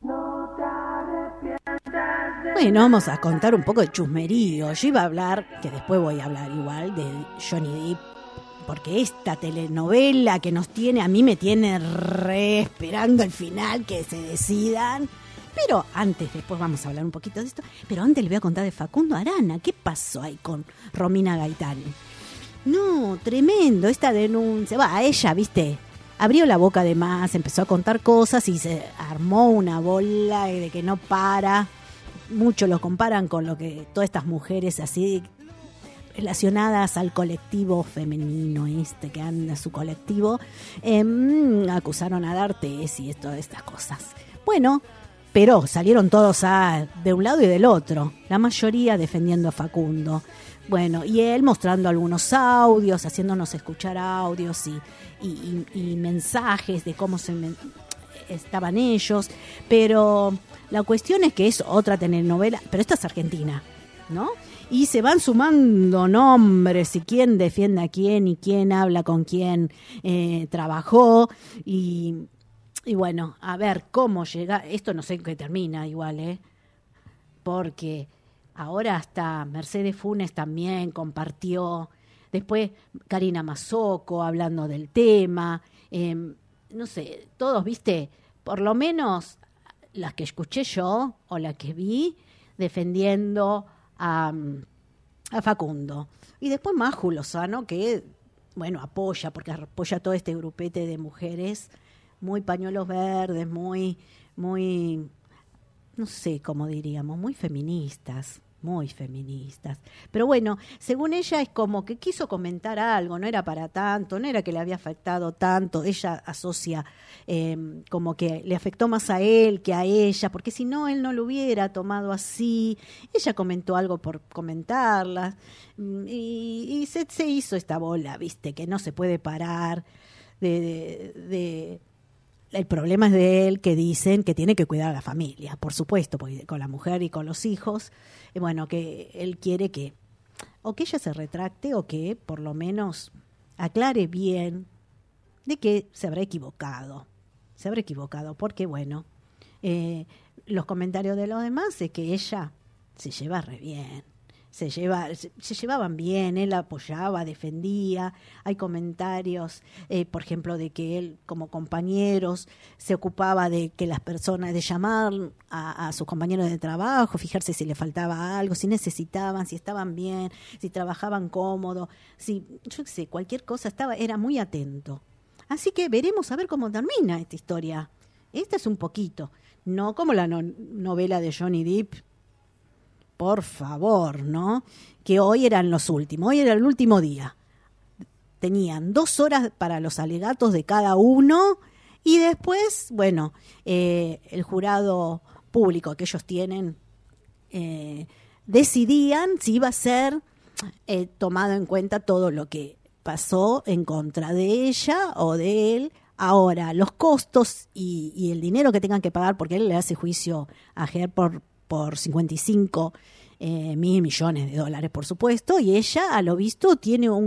Bueno, vamos a contar un poco de chusmerío. Yo iba a hablar, que después voy a hablar igual, de Johnny Depp, porque esta telenovela que nos tiene, a mí me tiene re esperando el final, que se decidan. Pero antes, después vamos a hablar un poquito de esto, pero antes les voy a contar de Facundo Arana. ¿Qué pasó ahí con Romina Gaetani? No, tremendo, esta denuncia. A ella, viste, abrió la boca de más, empezó a contar cosas y se armó una bola de que no para. Muchos lo comparan con lo que todas estas mujeres así relacionadas al colectivo femenino que anda su colectivo, acusaron a D'Artés y todas estas cosas. Bueno, pero salieron todos de un lado y del otro, la mayoría defendiendo a Facundo. Bueno, y él mostrando algunos audios, haciéndonos escuchar audios y mensajes de cómo estaban ellos, pero la cuestión es que es otra telenovela, pero esta es Argentina, ¿no? Y se van sumando nombres y quién defiende a quién y quién habla con quién trabajó y bueno, a ver cómo llega, esto no sé en qué termina igual, porque ahora hasta Mercedes Funes también compartió, después Karina Mazzocco hablando del tema, no sé, todos, viste, por lo menos las que escuché yo o las que vi defendiendo a Facundo. Y después Maju Lozano, que, bueno, porque apoya todo este grupete de mujeres muy pañuelos verdes, muy, no sé cómo diríamos, muy feministas. Pero bueno, según ella es como que quiso comentar algo, no era para tanto, no era que le había afectado tanto. Ella asocia como que le afectó más a él que a ella, porque si no, él no lo hubiera tomado así. Ella comentó algo por comentarla y se hizo esta bola, viste, que no se puede parar de el problema es de él, que dicen que tiene que cuidar a la familia, por supuesto, porque con la mujer y con los hijos, bueno, que él quiere que o que ella se retracte o que por lo menos aclare bien de que se habrá equivocado, porque bueno, los comentarios de los demás es que ella se lleva re bien. Se llevaban bien, él apoyaba, defendía. Hay comentarios, por ejemplo, de que él como compañeros se ocupaba de que las personas, de llamar a sus compañeros de trabajo, fijarse si le faltaba algo, si necesitaban, si estaban bien, si trabajaban cómodo, si, yo qué sé, cualquier cosa, era muy atento. Así que veremos a ver cómo termina esta historia. Esta es un poquito, no como la novela de Johnny Depp, por favor, ¿no? Que hoy eran los últimos, hoy era el último día. Tenían 2 horas para los alegatos de cada uno y después, bueno, el jurado público que ellos tienen decidían si iba a ser tomado en cuenta todo lo que pasó en contra de ella o de él. Ahora, los costos y el dinero que tengan que pagar, porque él le hace juicio a Ger por 55 mil millones de dólares, por supuesto, y ella, a lo visto, tiene un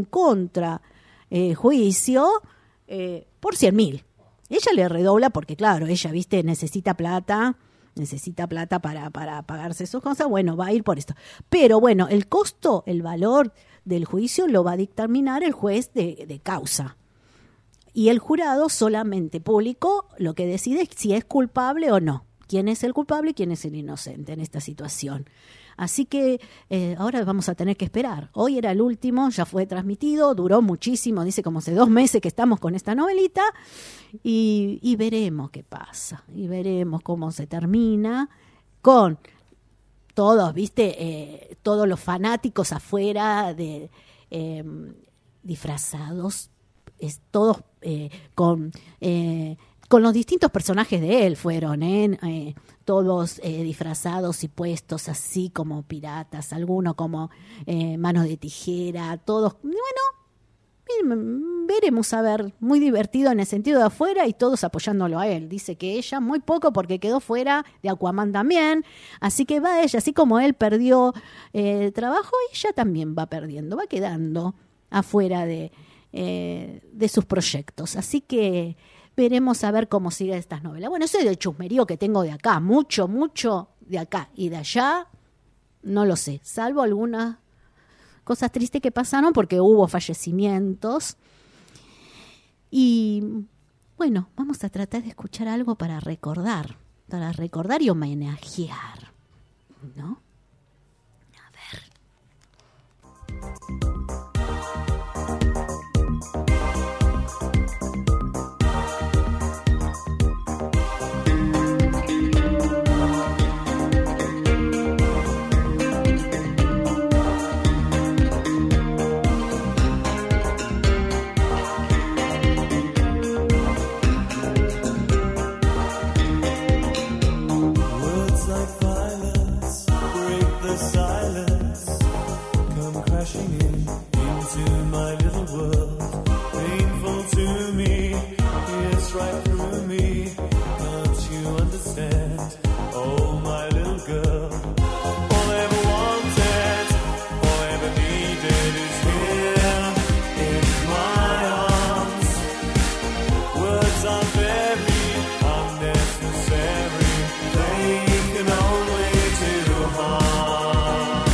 juicio por 100.000. Ella le redobla porque, claro, ella, viste, necesita plata para pagarse sus cosas, bueno, va a ir por esto. Pero bueno, el costo, el valor del juicio lo va a dictaminar el juez de causa. Y el jurado solamente público lo que decide es si es culpable o no. Quién es el culpable y quién es el inocente en esta situación. Así que ahora vamos a tener que esperar. Hoy era el último, ya fue transmitido, duró muchísimo, dice como hace 2 meses que estamos con esta novelita y veremos qué pasa y veremos cómo se termina con todos, viste, todos los fanáticos afuera disfrazados, todos con los distintos personajes de él fueron, todos disfrazados y puestos así como piratas, algunos como manos de tijera, todos, bueno, veremos a ver, muy divertido en el sentido de afuera y todos apoyándolo a él. Dice que ella muy poco porque quedó fuera de Aquaman también, así que va ella, así como él perdió trabajo, ella también va perdiendo, va quedando afuera de sus proyectos, así que veremos a ver cómo sigue estas novelas. Bueno, eso es el chusmerío que tengo de acá, mucho de acá y de allá, no lo sé, salvo algunas cosas tristes que pasaron porque hubo fallecimientos. Y bueno, vamos a tratar de escuchar algo para recordar y homenajear, ¿no? A ver. They can only do harm.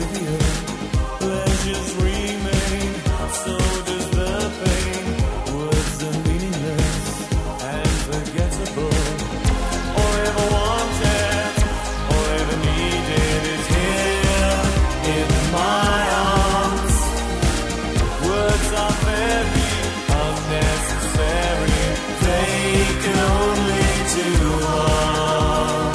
the earth. Pleasures remain, so does the pain. Words are meaningless and forgettable. All I ever wanted, all I ever needed is here in my arms. Words are very unnecessary, they can only do harm.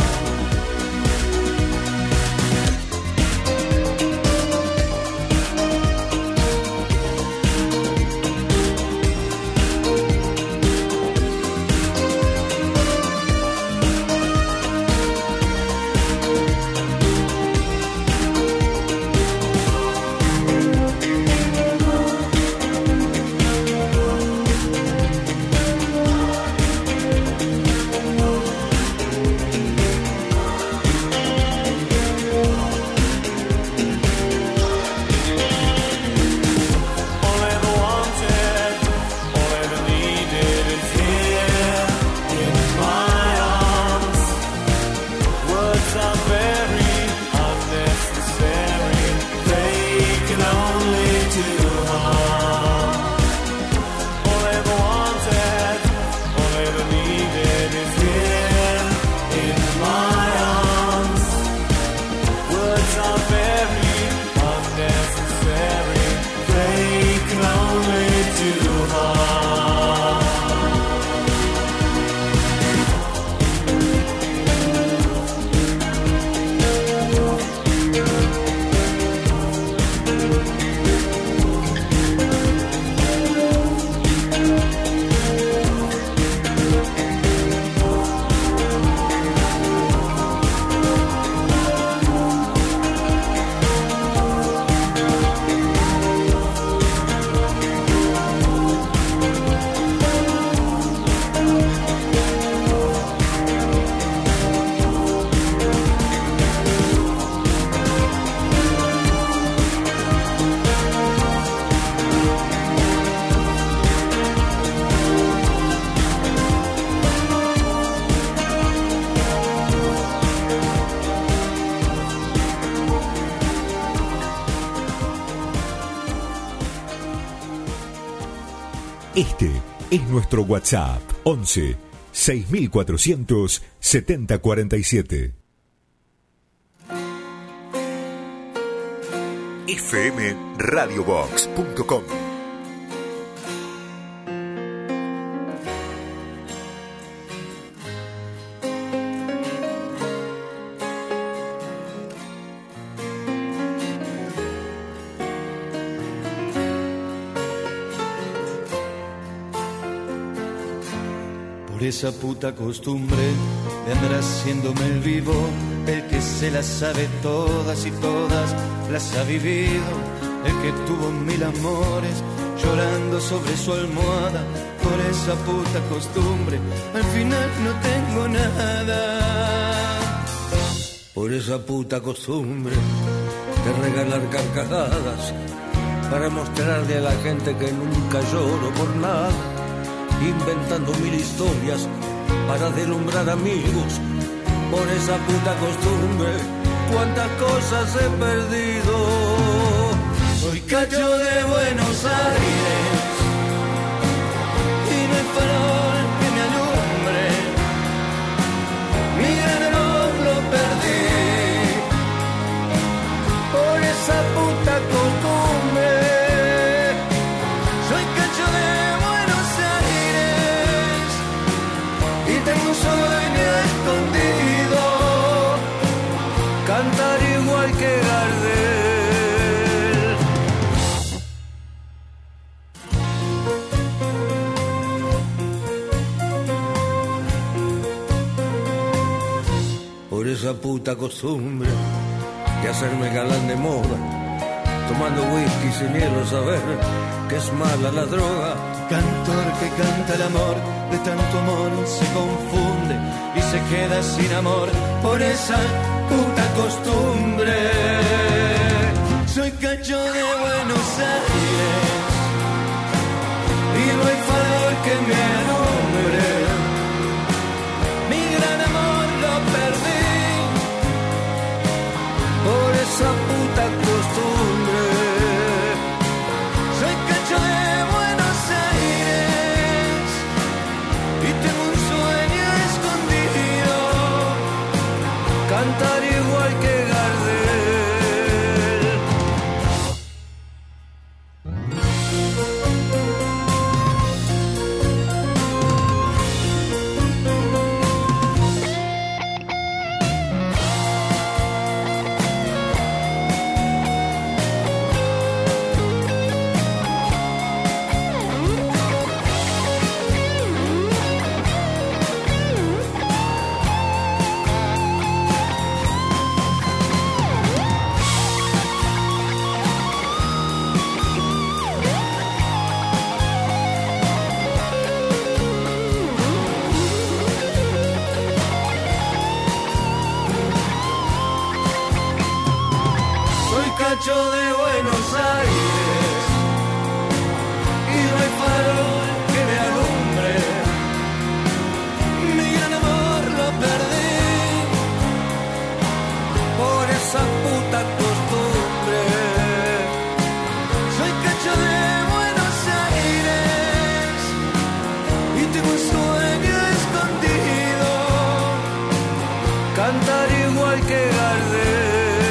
Este es nuestro WhatsApp 11 6400 7047. fmradiobox.com. Esa puta costumbre de andar haciéndome el vivo, el que se las sabe todas y todas las ha vivido, el que tuvo mil amores llorando sobre su almohada. Por esa puta costumbre al final no tengo nada. Por esa puta costumbre de regalar carcajadas para mostrarle a la gente que nunca lloro por nada, inventando mil historias para deslumbrar amigos. Por esa puta costumbre, cuántas cosas he perdido. Soy cacho de Buenos Aires y no hay farol que me alumbre. Mi gran amor lo perdí por esa puta costumbre. Soy cacho de tengo un sueño escondido, cantar igual que Gardel. Por esa puta costumbre de hacerme galán de moda, tomando whisky sin hielo, saber que es mala la droga. Cantor que canta el amor, de tanto amor se confunde y se queda sin amor por esa puta costumbre. Soy cacho de Buenos Aires y no hay farol que me alumbre. Mi gran amor lo perdí por esa puta costumbre. cacho de Buenos Aires y no hay farol que me alumbre. Mi gran amor lo perdí por esa puta costumbre. Soy cacho de Buenos Aires y tengo un sueño escondido, cantar igual que Gardel.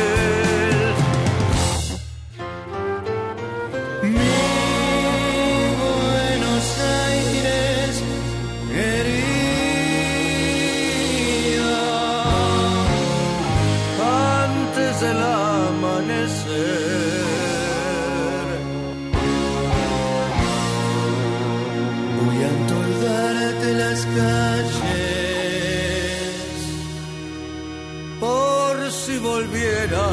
Mi Buenos Aires querida, antes del amanecer voy a entordarte las calles por si volviera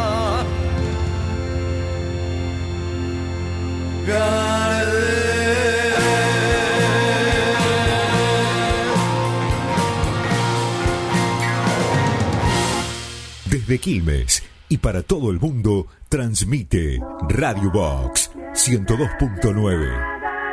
Desde Quilmes y para todo el mundo, transmite Radio Box 102.9.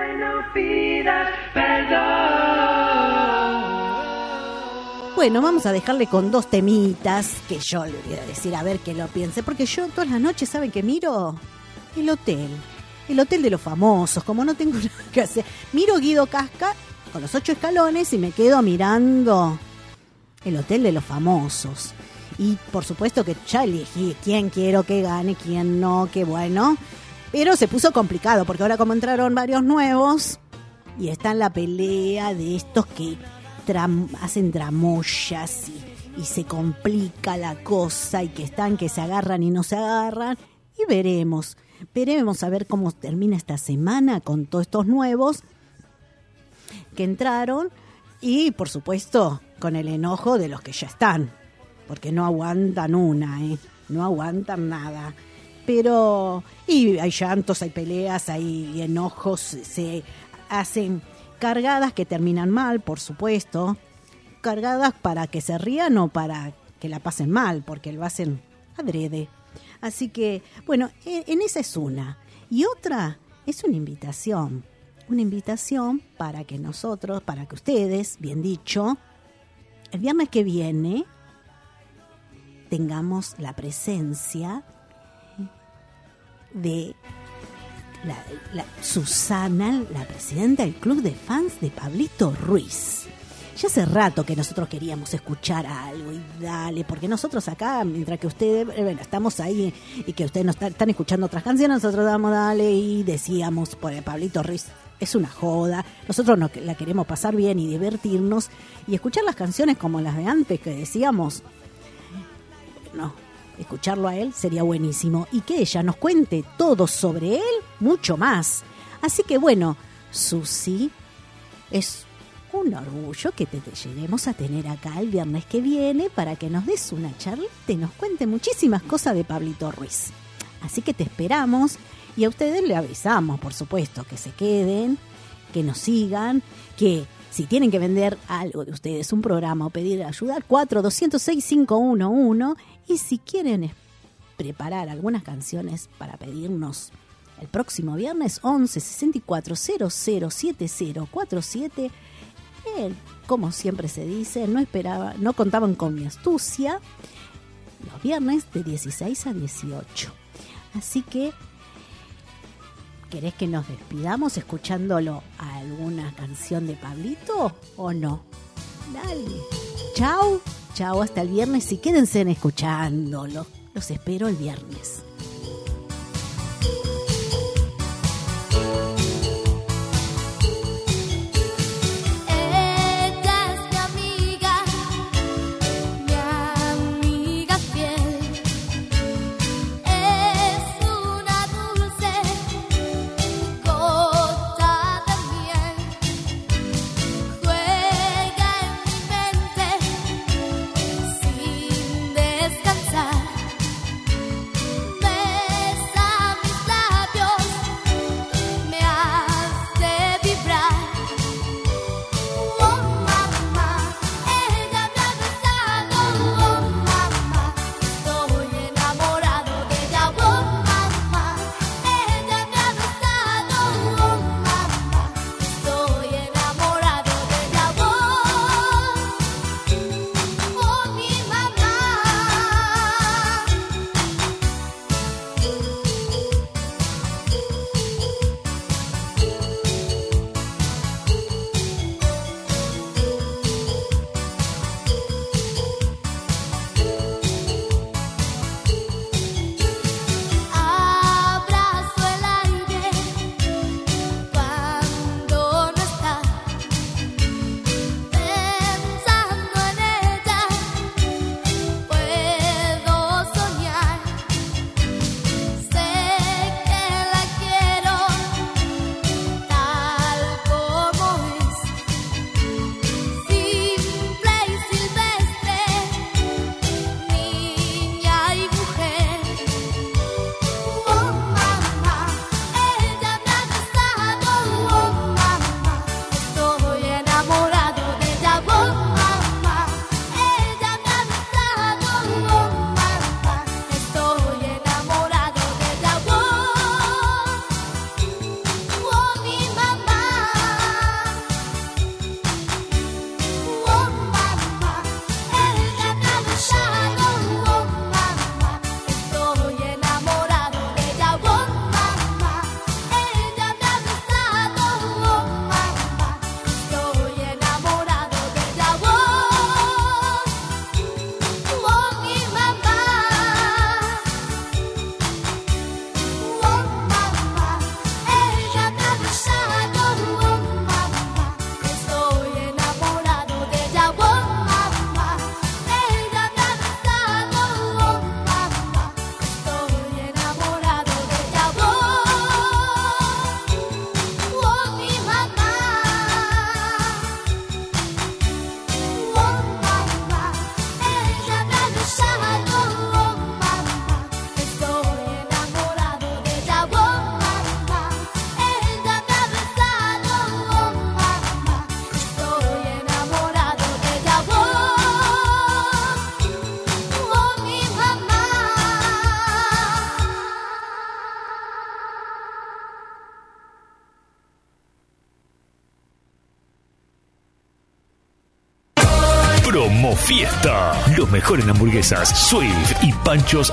Bueno, vamos a dejarle con dos temitas que yo le voy a decir a ver que lo piense, porque yo todas las noches, ¿saben qué miro? El hotel de los famosos, como no tengo nada que hacer. Miro Guido Casca con los 8 escalones y me quedo mirando el hotel de los famosos. Y por supuesto que ya elegí quién quiero que gane, quién no, qué bueno. Pero se puso complicado, porque ahora como entraron varios nuevos y está en la pelea de estos que hacen tramoyas y se complica la cosa y que se agarran y no se agarran. Y veremos a ver cómo termina esta semana con todos estos nuevos que entraron y por supuesto con el enojo de los que ya están, porque no aguantan no aguantan nada. Pero y hay llantos, hay peleas, hay enojos, se hacen cargadas que terminan mal, por supuesto, cargadas para que se rían o para que la pasen mal, porque lo hacen adrede. Así que, bueno, en esa es una. Y otra es una invitación para que nosotros, para que ustedes, bien dicho, el viernes que viene tengamos la presencia de la Susana, la presidenta del club de fans de Pablito Ruiz. Ya hace rato que nosotros queríamos escuchar algo y dale, porque nosotros acá, mientras que ustedes, estamos ahí y que ustedes nos están escuchando otras canciones, nosotros damos dale y decíamos, por Pablito Ruiz es una joda, nosotros la queremos pasar bien y divertirnos y escuchar las canciones como las de antes que decíamos, no, escucharlo a él sería buenísimo y que ella nos cuente todo sobre él, mucho más. Así que bueno, Susi, es un orgullo que te lleguemos a tener acá el viernes que viene para que nos des una charlita y nos cuente muchísimas cosas de Pablito Ruiz. Así que te esperamos y a ustedes le avisamos, por supuesto, que se queden, que nos sigan, que si tienen que vender algo de ustedes, un programa o pedir ayuda, 4-206-511. Y si quieren preparar algunas canciones para pedirnos el próximo viernes, 11-64-00-7047. Como siempre se dice, no contaban con mi astucia. Los viernes de 16 a 18. Así que, ¿querés que nos despidamos escuchándolo a alguna canción de Pablito o no? Dale. Chau, hasta el viernes y quédense escuchándolo. Los espero el viernes. Me Promo Fiesta. Los mejores hamburguesas, Swift y panchos